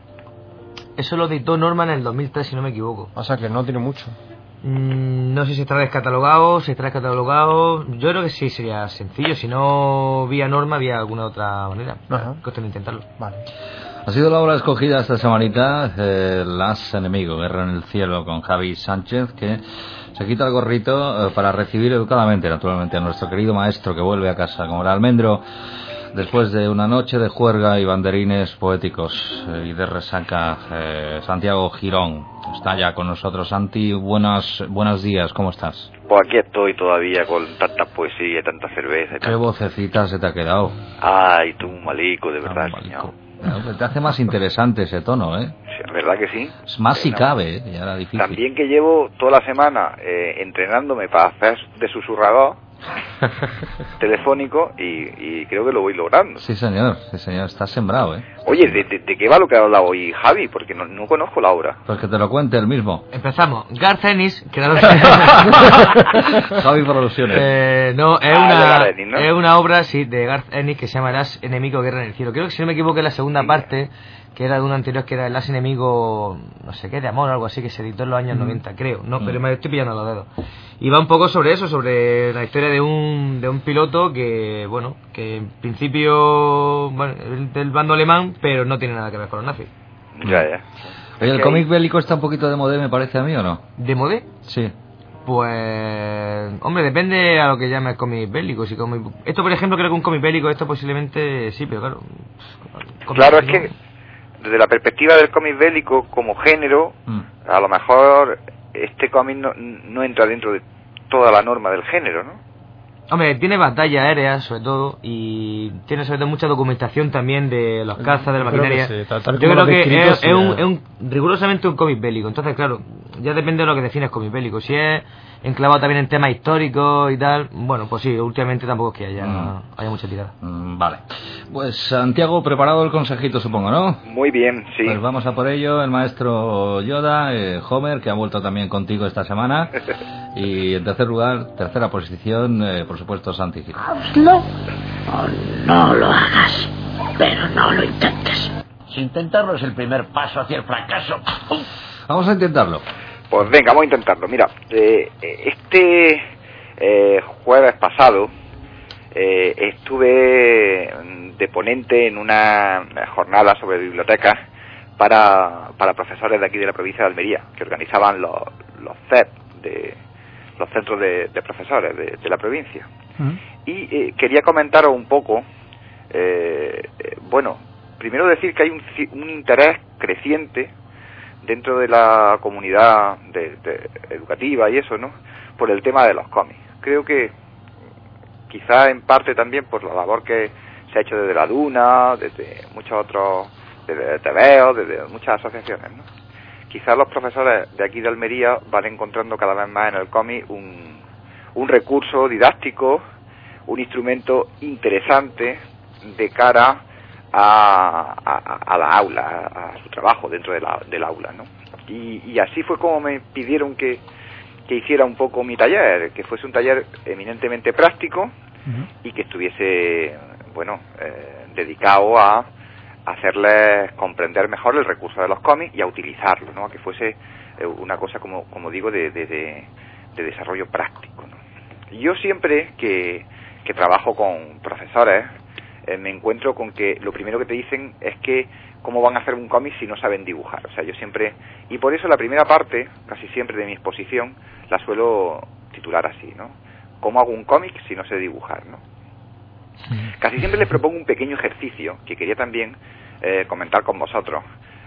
Eso lo editó Norman en el dos mil tres, si no me equivoco. O sea que no tiene mucho. Mm, no sé si estará descatalogado, si estará descatalogado. Yo creo que sí, sería sencillo. Si no vía Norma, vía alguna otra manera. Ajá. Cuestión de intentarlo. Vale. Ha sido la obra escogida esta semanita, eh, Las Enemigo, Guerra en el Cielo, con Javi Sánchez, que se quita el gorrito eh, para recibir educadamente, naturalmente, a nuestro querido maestro que vuelve a casa como el almendro, después de una noche de juerga y banderines poéticos eh, y de resaca. eh, Santiago Girón está ya con nosotros. Santi, buenos, buenos días, ¿cómo estás? Pues aquí estoy todavía con tanta poesía y tanta cerveza y ¿Qué vocecita se te ha quedado? Ay, tú, malico, de verdad, Ah, señor. Te hace más interesante ese tono, ¿eh? Sí, ¿verdad que sí? Es más si Bueno, cabe, ¿eh? Ya era difícil. También que llevo toda la semana eh, entrenándome para hacer de susurrador telefónico y, y creo que lo voy logrando. Sí, señor, sí, señor, está sembrado, ¿eh? Oye, ¿de, de, de qué va lo que ha hablado hoy Javi? Porque no, no conozco la obra. Pues que te lo cuente él mismo. Empezamos. Garth Ennis, que era Javi por alusiones. eh, no, es Ah, una, de Garth Ennis, ¿no? es una obra, sí, de Garth Ennis que se llama El as enemigo, guerra en el cielo. Creo que si no me equivoco es la segunda Sí. parte, que era de una anterior que era El as enemigo, no sé qué, de amor o algo así, que se editó en los años Mm. noventa, creo. No, Mm. pero me estoy pillando los dedos. Y va un poco sobre eso, sobre la historia de un, de un piloto que, bueno, que en principio, bueno, es del bando alemán, pero no tiene nada que ver con los nazis. Ya, ya. Oye, ¿el Es que cómic ahí- bélico está un poquito de modé, me parece a mí, o no? ¿De modé? Sí. Pues, hombre, depende a lo que llames cómic bélico. Si cómic... Esto, por ejemplo, creo que un cómic bélico, esto posiblemente sí, pero claro. cómic Claro, es bélico- que desde la perspectiva del cómic bélico como género, Mm. a lo mejor este cómic no, no entra dentro de toda la norma del género, ¿no? Hombre, tiene batalla aérea, sobre todo, y tiene sobre todo mucha documentación también de los cazas, de la Creo que maquinaria. sí, tal- tal Yo como creo lo que descrito, es, sí, es un, eh. es un rigurosamente un cómic bélico. Entonces, claro, ya depende de lo que defines cómic bélico. Si es enclavado también en temas históricos y tal, bueno, pues sí, últimamente tampoco es que haya, Mm. haya mucha tirada. Mm, Vale. Pues Santiago, preparado el consejito, supongo, ¿no? Muy bien, sí. Pues vamos a por ello, el maestro Yoda, eh, Homer, que ha vuelto también contigo esta semana. Y en tercer lugar, tercera posición, eh, por supuesto, Santi. Hazlo o no lo hagas, pero no lo intentes. Intentarlo es el primer paso hacia el fracaso. Vamos a intentarlo. Pues venga, vamos a intentarlo. Mira, eh, este eh, jueves pasado eh, estuve de ponente en una jornada sobre bibliotecas para, para profesores de aquí de la provincia de Almería, que organizaban los, los C E P, de, los centros de, de profesores de, de la provincia. Uh-huh. Y eh, quería comentaros un poco, eh, eh, bueno, primero decir que hay un, un interés creciente dentro de la comunidad de, de educativa y eso, ¿no?, por el tema de los cómics. Creo que quizá en parte también por la labor que se ha hecho desde la Duna, desde muchos otros, desde T V O, desde muchas asociaciones, ¿no? Quizá los profesores de aquí de Almería van encontrando cada vez más en el cómic un, un recurso didáctico, un instrumento interesante de cara a, a, a la aula, a, a su trabajo dentro de la, del aula, ¿no? Y, y así fue como me pidieron que, que hiciera un poco mi taller, que fuese un taller eminentemente práctico uh-huh. y que estuviese, bueno, eh, dedicado a hacerles comprender mejor el recurso de los cómics y a utilizarlo, ¿no?, a que fuese eh, una cosa, como, como digo, de, de, de, de desarrollo práctico, ¿no? Yo siempre que, que trabajo con profesores eh, me encuentro con que lo primero que te dicen es que cómo van a hacer un cómic si no saben dibujar. O sea, yo siempre, y por eso la primera parte, casi siempre de mi exposición, la suelo titular así, ¿no? ¿Cómo hago un cómic si no sé dibujar, no? Casi siempre les propongo un pequeño ejercicio que quería también eh, comentar con vosotros,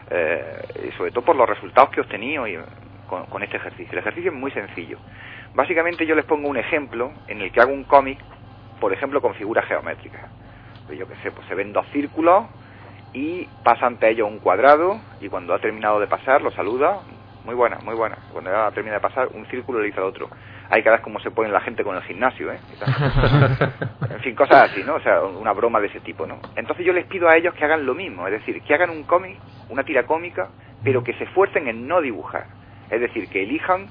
eh, sobre todo por los resultados que he obtenido y, con, con este ejercicio. El ejercicio es muy sencillo. Básicamente yo les pongo un ejemplo en el que hago un cómic, por ejemplo, con figuras geométricas. Yo qué sé, pues se ven dos círculos y pasa ante ellos un cuadrado y cuando ha terminado de pasar lo saluda, muy buena, muy buena. Cuando ya termina de pasar, un círculo le dice al otro. Hay que ver cómo se pone la gente con el gimnasio, ¿eh? En fin, cosas así, ¿no? O sea, una broma de ese tipo, ¿no? Entonces yo les pido a ellos que hagan lo mismo, es decir, que hagan un cómic, una tira cómica, pero que se esfuercen en no dibujar. Es decir, que elijan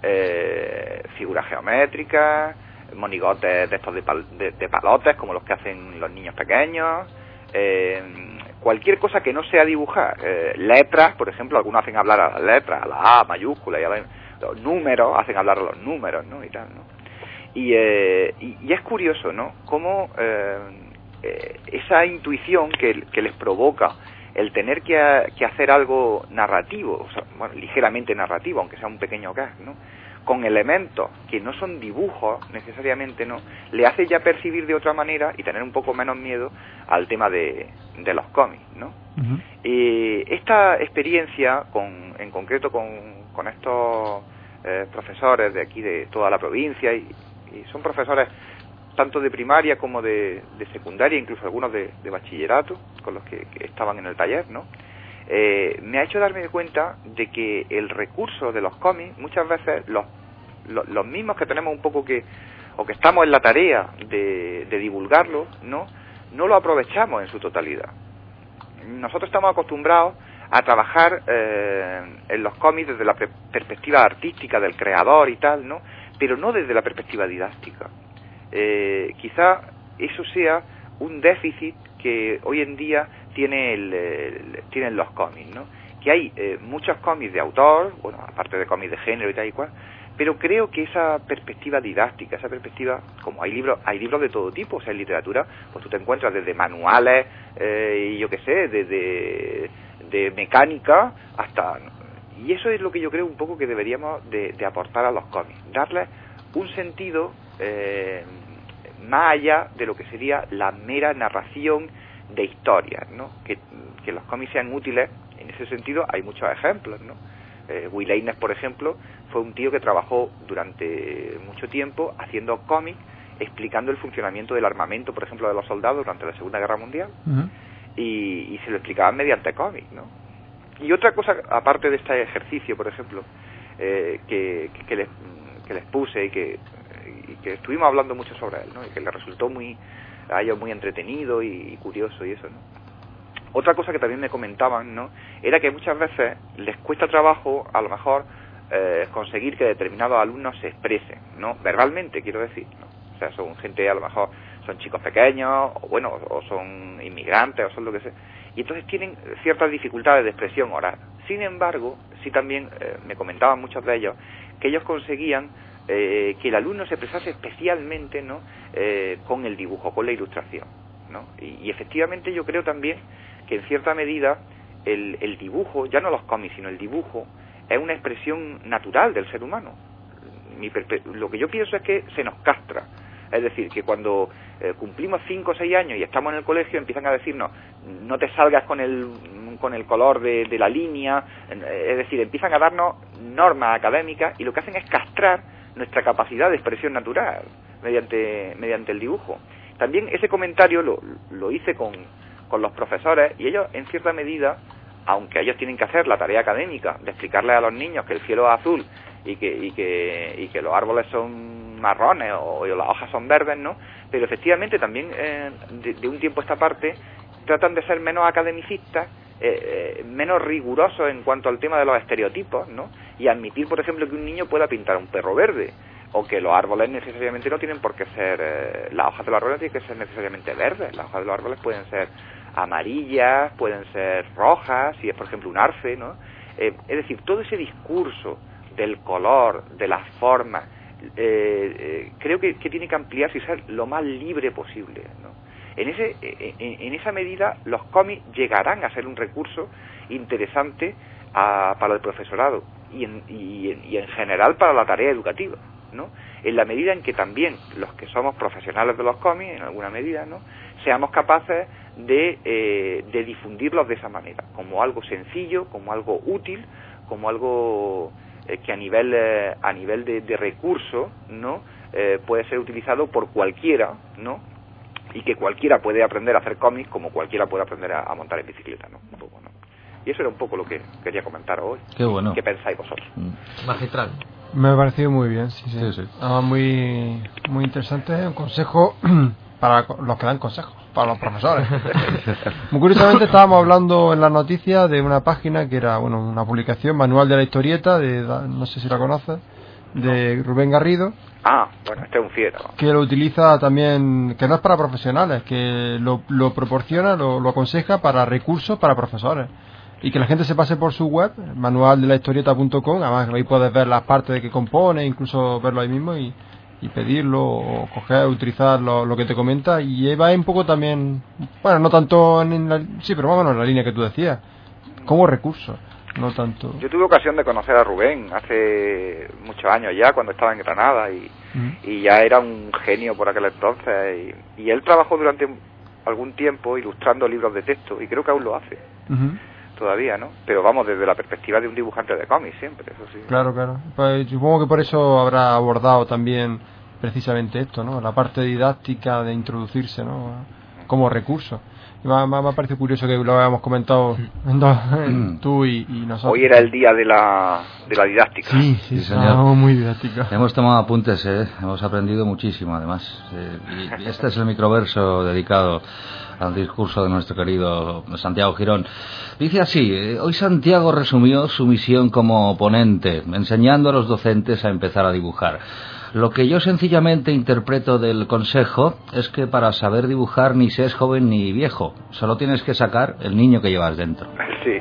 eh, figuras geométricas, monigotes de estos de, pal, de, de palotes, como los que hacen los niños pequeños, eh, cualquier cosa que no sea dibujar. Eh, letras, por ejemplo, algunos hacen hablar a las letras, a la A mayúscula y a la... Los números, hacen hablar a los números, ¿no? Y tal, ¿no? Y, eh, y, y es curioso, ¿no?, cómo eh, eh, esa intuición que, que les provoca el tener que, que hacer algo narrativo, o sea, bueno, ligeramente narrativo, aunque sea un pequeño gag, ¿no?, con elementos que no son dibujos necesariamente, ¿no?, le hace ya percibir de otra manera y tener un poco menos miedo al tema de, de los cómics, ¿no? Uh-huh. Y esta experiencia, con, en concreto con, con estos eh, profesores de aquí de toda la provincia, y, y son profesores tanto de primaria como de, de secundaria, incluso algunos de, de bachillerato, con los que, que estaban en el taller, ¿no?, Eh, me ha hecho darme cuenta de que el recurso de los cómics, muchas veces los, los, los mismos que tenemos un poco que, o que estamos en la tarea de, de divulgarlo, ¿no?, no lo aprovechamos en su totalidad. Nosotros estamos acostumbrados a trabajar eh, en los cómics desde la pre- perspectiva artística del creador y tal, ¿no?, pero no desde la perspectiva didáctica. Eh, quizá eso sea un déficit que hoy en día tiene el, el, tienen los cómics, ¿no?, que hay eh, muchos cómics de autor, bueno, aparte de cómics de género y tal y cual, pero creo que esa perspectiva didáctica, esa perspectiva, como hay libros, hay libros de todo tipo, o sea, en literatura, pues tú te encuentras desde manuales, eh, y yo qué sé, desde de mecánica hasta, y eso es lo que yo creo un poco que deberíamos de, de aportar a los cómics, darles un sentido eh, más allá de lo que sería la mera narración de historias, ¿no?, que, que los cómics sean útiles. En ese sentido hay muchos ejemplos, ¿no? Eh, Will Eisner, por ejemplo, fue un tío que trabajó durante mucho tiempo haciendo cómics explicando el funcionamiento del armamento, por ejemplo, de los soldados durante la Segunda Guerra Mundial, uh-huh. y, y se lo explicaban mediante cómics, ¿no? Y otra cosa, aparte de este ejercicio, por ejemplo, eh, que, que, que, les, que les puse y que, y que estuvimos hablando mucho sobre él, ¿no?, y que le resultó muy a ellos muy entretenido y, y curioso y eso, ¿no? Otra cosa que también me comentaban, ¿no?, era que muchas veces les cuesta trabajo, a lo mejor, eh, conseguir que determinados alumnos se expresen, ¿no?, verbalmente, quiero decir, ¿no? O sea, son gente, a lo mejor, son chicos pequeños, o bueno, o son inmigrantes, o son lo que sea, y entonces tienen ciertas dificultades de expresión oral. Sin embargo, sí también eh, me comentaban muchos de ellos que ellos conseguían eh, que el alumno se expresase especialmente, ¿no?, eh, con el dibujo, con la ilustración, ¿no? Y, y efectivamente yo creo también que en cierta medida el, el dibujo, ya no los cómics, sino el dibujo, es una expresión natural del ser humano. Mi lo que yo pienso es que se nos castra. Es decir, que cuando eh, cumplimos cinco o seis años y estamos en el colegio, empiezan a decirnos, no te salgas con el, con el color de, de la línea, es decir, empiezan a darnos normas académicas y lo que hacen es castrar nuestra capacidad de expresión natural mediante, mediante el dibujo. También ese comentario lo, lo hice con, con los profesores y ellos, en cierta medida, aunque ellos tienen que hacer la tarea académica de explicarles a los niños que el cielo es azul y que, y que, y que los árboles son marrones o, o las hojas son verdes, ¿no?, pero efectivamente también eh, de, de un tiempo a esta parte tratan de ser menos academicistas, eh, eh, menos rigurosos en cuanto al tema de los estereotipos, ¿no?, y admitir, por ejemplo, que un niño pueda pintar un perro verde, o que los árboles necesariamente no tienen por qué ser, eh, las hojas de los árboles tienen que ser necesariamente verdes, las hojas de los árboles pueden ser amarillas, pueden ser rojas, si es por ejemplo un arce, ¿no? Eh, es decir, todo ese discurso del color, de las formas, eh, eh, creo que, que tiene que ampliarse y ser lo más libre posible, ¿no? En, ese, en, en esa medida los cómics llegarán a ser un recurso interesante a, para el profesorado y en, y, en, y en general para la tarea educativa, ¿no?, en la medida en que también los que somos profesionales de los cómics, en alguna medida, ¿no?, seamos capaces de, eh, de difundirlos de esa manera, como algo sencillo, como algo útil, como algo eh, que a nivel eh, a nivel de, de recurso, ¿no?, eh, puede ser utilizado por cualquiera, ¿no?, y que cualquiera puede aprender a hacer cómics como cualquiera puede aprender a, a montar en bicicleta, ¿no?, un poco, ¿no? Y eso era un poco lo que quería comentar hoy. Qué bueno. ¿Qué pensáis vosotros? Mm. Magistral. Me ha parecido muy bien, sí, sí. Sí, sí. Ah, muy, muy interesante, un consejo para los que dan consejos, para los profesores. Muy curiosamente estábamos hablando en las noticias de una página que era, bueno, una publicación, Manual de la Historieta, de, no sé si la conoces, de Rubén Garrido. Ah, bueno, este es un fiero. Que lo utiliza también, que no es para profesionales, que lo, lo proporciona, lo, lo aconseja para recursos para profesores. Y que la gente se pase por su web, manual de la historieta punto com, además ahí puedes ver las partes de que compone, incluso verlo ahí mismo y, y pedirlo, o coger, utilizar lo, lo que te comenta, y va un poco también, bueno, no tanto en la, sí, pero bueno, en la línea que tú decías, como recurso, no tanto. Yo tuve ocasión de conocer a Rubén hace muchos años ya, cuando estaba en Granada, y, uh-huh. y ya era un genio por aquel entonces, y, y él trabajó durante algún tiempo ilustrando libros de texto, y creo que aún lo hace. Uh-huh. Todavía, ¿no? Pero vamos, desde la perspectiva de un dibujante de cómics siempre, eso sí. Claro, claro. Pues supongo que por eso habrá abordado también precisamente esto, ¿no? La parte didáctica de introducirse, ¿no?, como recurso. Y me, me, me ha parecido curioso que lo habíamos comentado tú y, y nosotros. Hoy era el día de la, de la didáctica. Sí, sí, sí, señor. Ah, muy didáctica. Hemos tomado apuntes, ¿eh? Hemos aprendido muchísimo, además. Eh, y este es el microverso dedicado al discurso de nuestro querido Santiago Girón. Dice así: hoy Santiago resumió su misión como ponente, enseñando a los docentes a empezar a dibujar. Lo que yo sencillamente interpreto del consejo es que para saber dibujar ni se es joven ni viejo, solo tienes que sacar el niño que llevas dentro. Sí.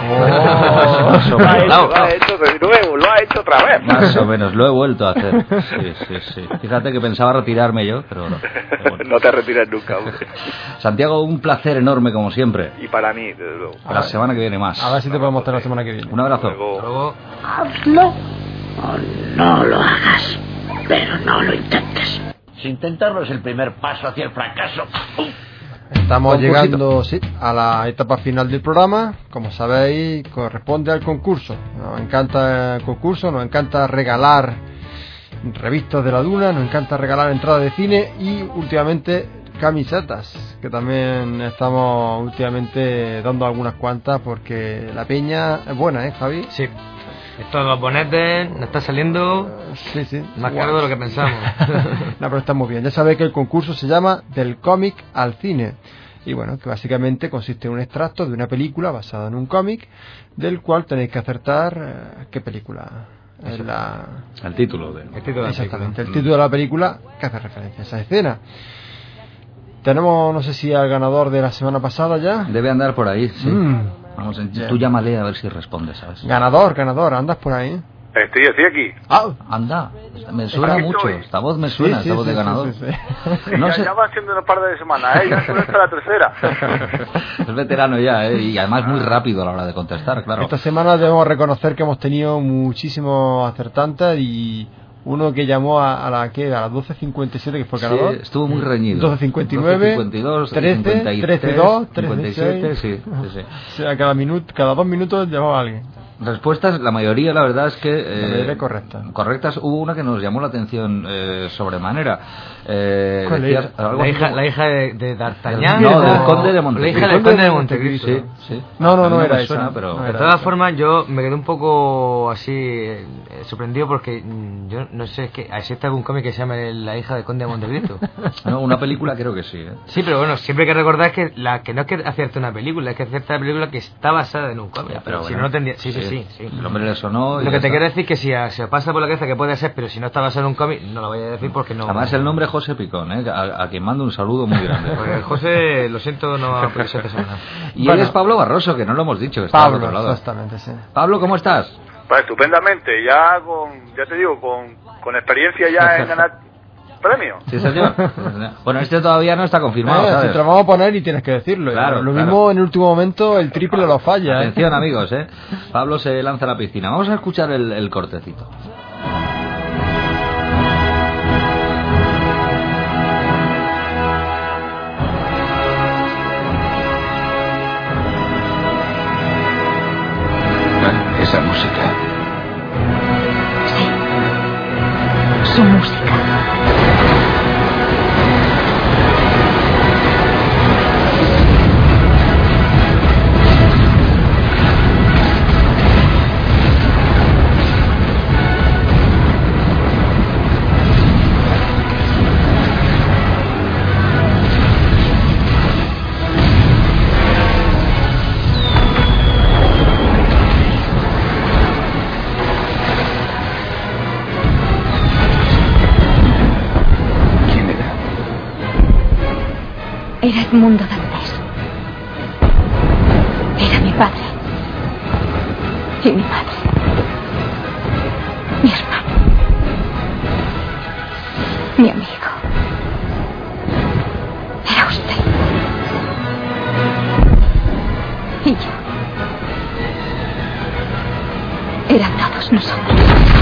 Oh, más o menos. Lo ha hecho de nuevo, lo ha hecho otra vez. Más o menos, lo he vuelto a hacer. Sí, sí, sí. Fíjate que pensaba retirarme yo, pero no. Pero bueno. No te retires nunca, hombre. Santiago, un placer enorme como siempre. Y para mí, desde luego. La semana que viene más. A ver si te podemos tener la semana que viene. Un abrazo. Luego. Luego. Hazlo o no lo hagas, pero no lo intentes. Si intentarlo es el primer paso hacia el fracaso. Estamos Concursito. llegando sí, a la etapa final del programa. Como sabéis, corresponde al concurso. Nos encanta el concurso, nos encanta regalar revistas de la Duna, nos encanta regalar entradas de cine y últimamente camisetas, que también estamos últimamente dando algunas cuantas porque la peña es buena, ¿eh, Javi? Sí. Esto de los bonetes nos está saliendo Sí, sí. más Guau. caro de lo que pensamos. No, pero está muy bien. Ya sabéis que el concurso se llama Del cómic al cine. Y bueno, que básicamente consiste en un extracto de una película basada en un cómic, del cual tenéis que acertar eh, qué película es la... El título de... El título de la Exactamente, el película. título de la película que hace referencia a esa escena. Tenemos, no sé si al ganador de la semana pasada ya. Debe andar por ahí, sí. Mm. Vamos, en- Bien. tú llámale a ver si responde, ¿sabes? Ganador, ganador, andas por ahí. Estoy, estoy aquí. Ah, Anda, me suena Aquí mucho. estoy. Esta voz me suena, sí, sí, esta voz sí, de sí, ganador. sí, sí. No ya, sé. ya van siendo un par de semanas, ¿eh? Ya solo está la tercera. Es veterano ya, ¿eh? Y además muy rápido a la hora de contestar, claro. Esta semana debemos reconocer que hemos tenido muchísimos acertantes y uno que llamó a, a la que a las doce cincuenta y siete que fue el Sí, ganador. estuvo muy reñido. doce cincuenta y nueve, doce cincuenta y dos, trece, cincuenta y tres, trece dos, cincuenta y siete, trece sí, sí, sí. O sea, cada minuto, cada dos minutos llamaba a alguien. Respuestas, la mayoría, la verdad es que... eh, La mayoría correcta. Correctas. Hubo una que nos llamó la atención eh, sobremanera. Eh, ¿Cuál decías era? algo La así hija, como- la hija de, de D'Artagnan. No, o- del conde de Montecristo. La hija del conde de Montecristo. Sí, sí. No, no, A mí no me era suena, esa, pero... no De era. todas formas, yo me quedé un poco así eh, sorprendido porque mm, yo no sé, es que existe algún cómic que se llama La hija del conde de Montecristo. No, una película creo que sí, ¿eh? Sí, pero bueno, siempre hay que recordar que la que no es que acierte una película, es que acierta la película que está basada en un cómic. Ya, pero si bueno, no, no tendría... Sí, sí, sí. sí. El hombre le sonó... y Lo ya que te está. quiero decir es que si a- se os pasa por la cabeza que puede ser, pero si no está basado en un cómic, no lo voy a decir porque no... Además el nombre es José Picón, ¿eh? A, a quien mando un saludo muy grande. Pues José, lo siento, no va a poder ser esta semana. Y Bueno. él es Pablo Barroso, que no lo hemos dicho, que está al Pablo, otro lado. exactamente, sí. Pablo, ¿cómo estás? Pues estupendamente, ya con, ya te digo, con, con experiencia ya en ganar premios. Sí, señor. Sí, señor. Bueno, este todavía no está confirmado, Eh, si ¿sabes? te lo vamos a poner y tienes que decirlo. Claro, lo claro. mismo en el último momento el triple lo falla. ¿eh? Atención, amigos, ¿eh? Pablo se lanza a la piscina. Vamos a escuchar el, el cortecito. Esa música. Sí. Su música. ¿Quién era? Era Edmundo Dantes. Era mi padre. Y mi madre. Mi hermano. Mi amigo. Era usted. Y yo. Eran todos nosotros.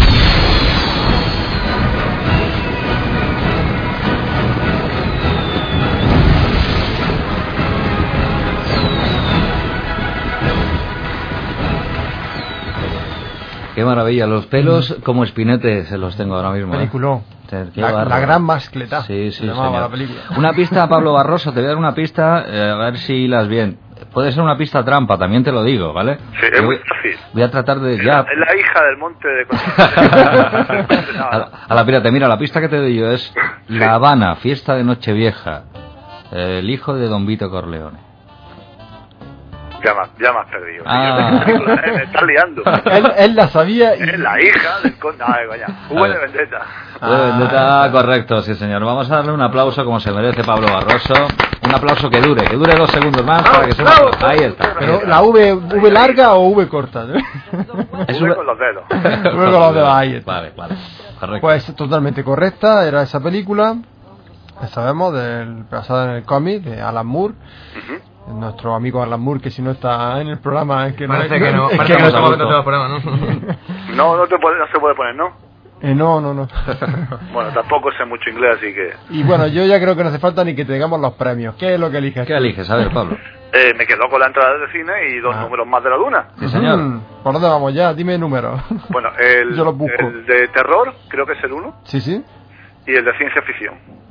Qué maravilla, los pelos como espinete se los tengo ahora mismo. ¿eh? Peliculón. Qué La, bárbaro. la gran mascleta. Sí, sí, se llamaba señor. la película. Una pista, Pablo Barroso, te voy a dar una pista, eh, a ver si las bien. Puede ser una pista trampa, también te lo digo, ¿vale? Sí, es Yo muy voy, fácil. voy a tratar de Es ya... la, es la hija del monte de... a, la, a la pirata, mira, la pista que te doy yo es La Habana, fiesta de Nochevieja, eh, el hijo de Don Vito Corleone. Ya me, ya me has perdido. Ah. Me, me estás liando. él, él la sabía y... Es la hija del conde... Ay, vaya. V de Vendetta. Ah, Vendetta, correcto, sí señor. Vamos a darle un aplauso como se merece Pablo Barroso. Un aplauso que dure, que dure dos segundos más para que se... bravo, Ahí está. Pero la V, V larga o V corta. ¿no? Es V una- con los dedos. V con los dedos, ahí está. Vale, vale. Correcto. Pues totalmente correcta, era esa película, ya sabemos, del, basada en el cómic de Alan Moore. Nuestro amigo Alan Moore, que si no está en el programa es que Parece no, que no, es parece que que no no estamos estamos a viendo gusto. todos los programas, ¿no? No, no, te puede, no se puede poner, ¿no? Eh, no, no, no. Bueno, tampoco sé mucho inglés, así que... Y bueno, yo ya creo que no hace falta ni que te digamos los premios. ¿Qué es lo que eliges? ¿Qué eliges? A ver, Pablo. Eh, me quedo con la entrada de cine y dos Ah. números más de la Duna. Sí, señor. Mm, ¿por dónde vamos ya? Dime número. Bueno, el, Yo los busco. el de terror, creo que es el uno, Sí, sí. y el de ciencia ficción.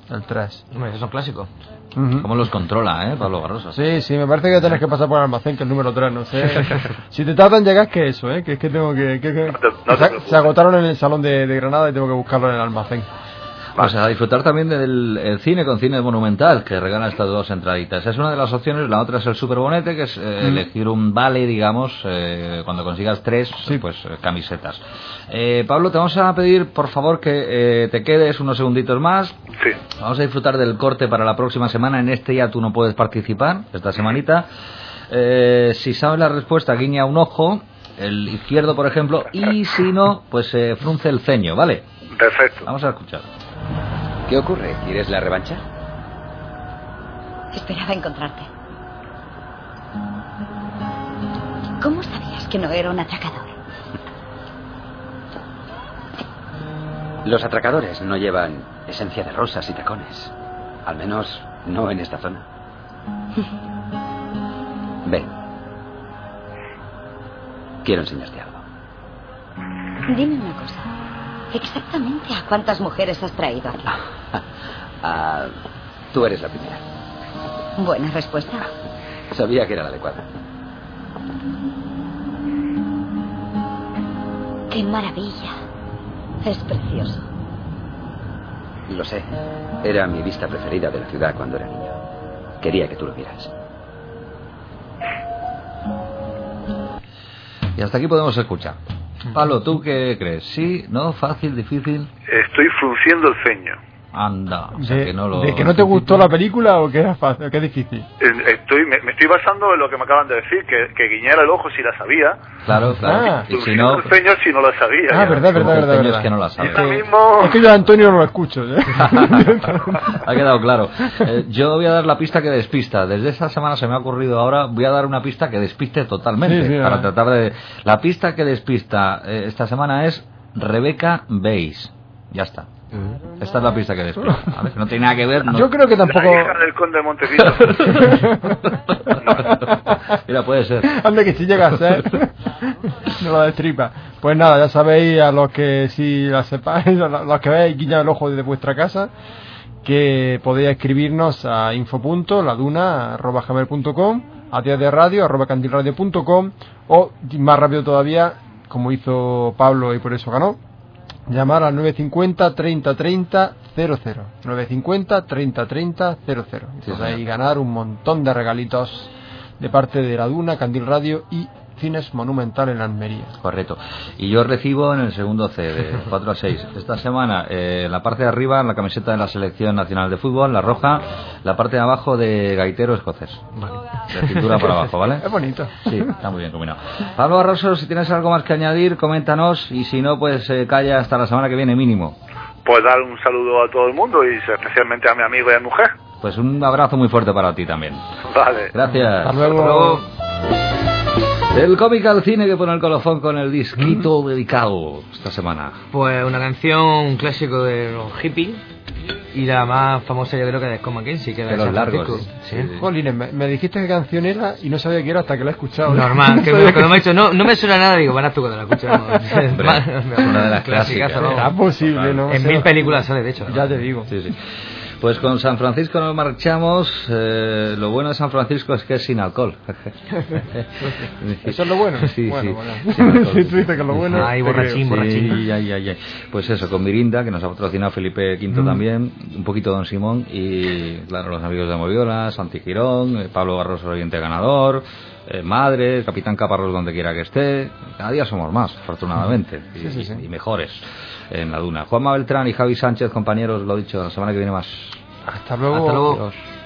El tres. Hombre, esos son clásicos. Uh-huh. ¿Cómo los controla, eh, Pablo Barroso? Sí, sí, me parece que tenés que pasar por el almacén, que es el número tres, no sé. Si te tardan en llegar, que eso, ¿eh? Que es que tengo que... que, que... No te, no se, te se agotaron en el salón de, de Granada y tengo que buscarlo en el almacén. Pues a disfrutar también del el cine con Cine Monumental, que regala estas dos entraditas. Es una de las opciones, la otra es el Superbonete, que es eh, mm. elegir un vale, digamos, eh, cuando consigas tres, sí. pues eh, camisetas. Eh, Pablo, te vamos a pedir, por favor, que eh, te quedes unos segunditos más. Sí. Vamos a disfrutar del corte para la próxima semana. En este ya tú no puedes participar, esta semanita. Eh, si sabes la respuesta, guiña un ojo, el izquierdo, por ejemplo, y si no, pues eh, frunce el ceño, ¿vale? Perfecto. Vamos a escuchar. ¿Qué ocurre? ¿Quieres la revancha? Esperaba encontrarte. ¿Cómo sabías que no era un atracador? Los atracadores no llevan esencia de rosas y tacones. Al menos no en esta zona. Ven. Quiero enseñarte algo. Dime una cosa. Exactamente a cuántas mujeres has traído aquí. Ah, tú eres la primera. Buena respuesta. Sabía que era la adecuada. ¡Qué maravilla! Es precioso. Lo sé. Era mi vista preferida de la ciudad cuando era niño. Quería que tú lo vieras. Y hasta aquí podemos escuchar. Pablo, ¿tú qué crees? ¿Sí? ¿No? ¿Fácil? ¿Difícil? Estoy frunciendo el ceño. Anda, o sea de, que no lo... ¿De que no te gustó la película o que era fácil, que es difícil? Estoy, me, me estoy basando en lo que me acaban de decir, que, que guiñara el ojo si la sabía. Claro, claro. Ah, y si no... el ceño si no la sabía. Ah, verdad, verdad, verdad, verdad. Es que no la sabe. Es, mismo... es que yo a Antonio no lo escucho, ¿eh? Ha quedado claro. Eh, yo voy a dar la pista que despista. Desde esta semana se me ha ocurrido ahora, voy a dar una pista que despiste totalmente. Sí, sí, para tratar de... La pista que despista eh, esta semana es Rebeca Weisz. Ya está. Esta es la pista que despista. ¿Vale? No tiene nada que ver. No... Yo creo que tampoco. La hija del conde de Montecito. Mira, puede ser. Anda, que si llega a ser. No la destripa. Pues nada, ya sabéis, a los que si la sepáis, a los que veáis guiñar el ojo desde vuestra casa, que podéis escribirnos a info punto laduna arroba gmail punto com, a días de radio arroba candilradio punto com, o más rápido todavía, como hizo Pablo y por eso ganó, llamar al nueve cinco cero, treinta, treinta, cero cero. nueve cinco cero, treinta, treinta, cero cero. Y podéis ganar un montón de regalitos de parte de La Duna, Candil Radio y Cines Monumental en Almería. Correcto. Y yo recibo en el segundo C, de cuatro a seis. Esta semana, eh, la parte de arriba, la camiseta de la Selección Nacional de Fútbol, la roja, la parte de abajo de gaitero escocés. Vale. De cintura para abajo, ¿vale? Es bonito. Sí, está muy bien combinado. Pablo Barroso, si tienes algo más que añadir, coméntanos, y si no, pues eh, calla hasta la semana que viene mínimo. Pues dar un saludo a todo el mundo y especialmente a mi amigo y a mi mujer. Pues un abrazo muy fuerte para ti también. Vale. Gracias. Hasta luego. Hasta luego. Del cómic al cine, que pone el colofón con el disquito mm. dedicado esta semana. Pues una canción, un clásico de los hippies. Y la más famosa yo creo que es Scott McKenzie, que de los largos. Sí. Sí. Jolines, me, me dijiste qué canción era y no sabía qué era hasta que la he escuchado. Normal, que me, cuando me he dicho, no, no me suena nada, digo, verás tú cuando la escuchamos. Es una de las clásicas. Era posible, ¿no? En o sea, mil películas sale, de hecho. ¿no? Ya te digo. Sí, sí. Pues con San Francisco nos marchamos. Eh, lo bueno de San Francisco es que es sin alcohol. ¿Eso es lo bueno? Sí, bueno, sí. Bueno. Sin alcohol. Si tú dices que lo bueno... Ay, borrachín, borrachín. Sí, ay, ay, ay. Pues eso, con Mirinda, que nos ha patrocinado Felipe Quinto mm. también, un poquito Don Simón, y claro, los amigos de Moviola, Santi Girón, eh, Pablo Barroso, oyente ganador, eh, Madre, Capitán Caparrós donde quiera que esté. Cada día somos más, afortunadamente, y, sí, sí, sí. y mejores en la Duna. Juanma Beltrán y Javi Sánchez, compañeros, lo he dicho, la semana que viene más. Hasta luego. Hasta luego. Adiós.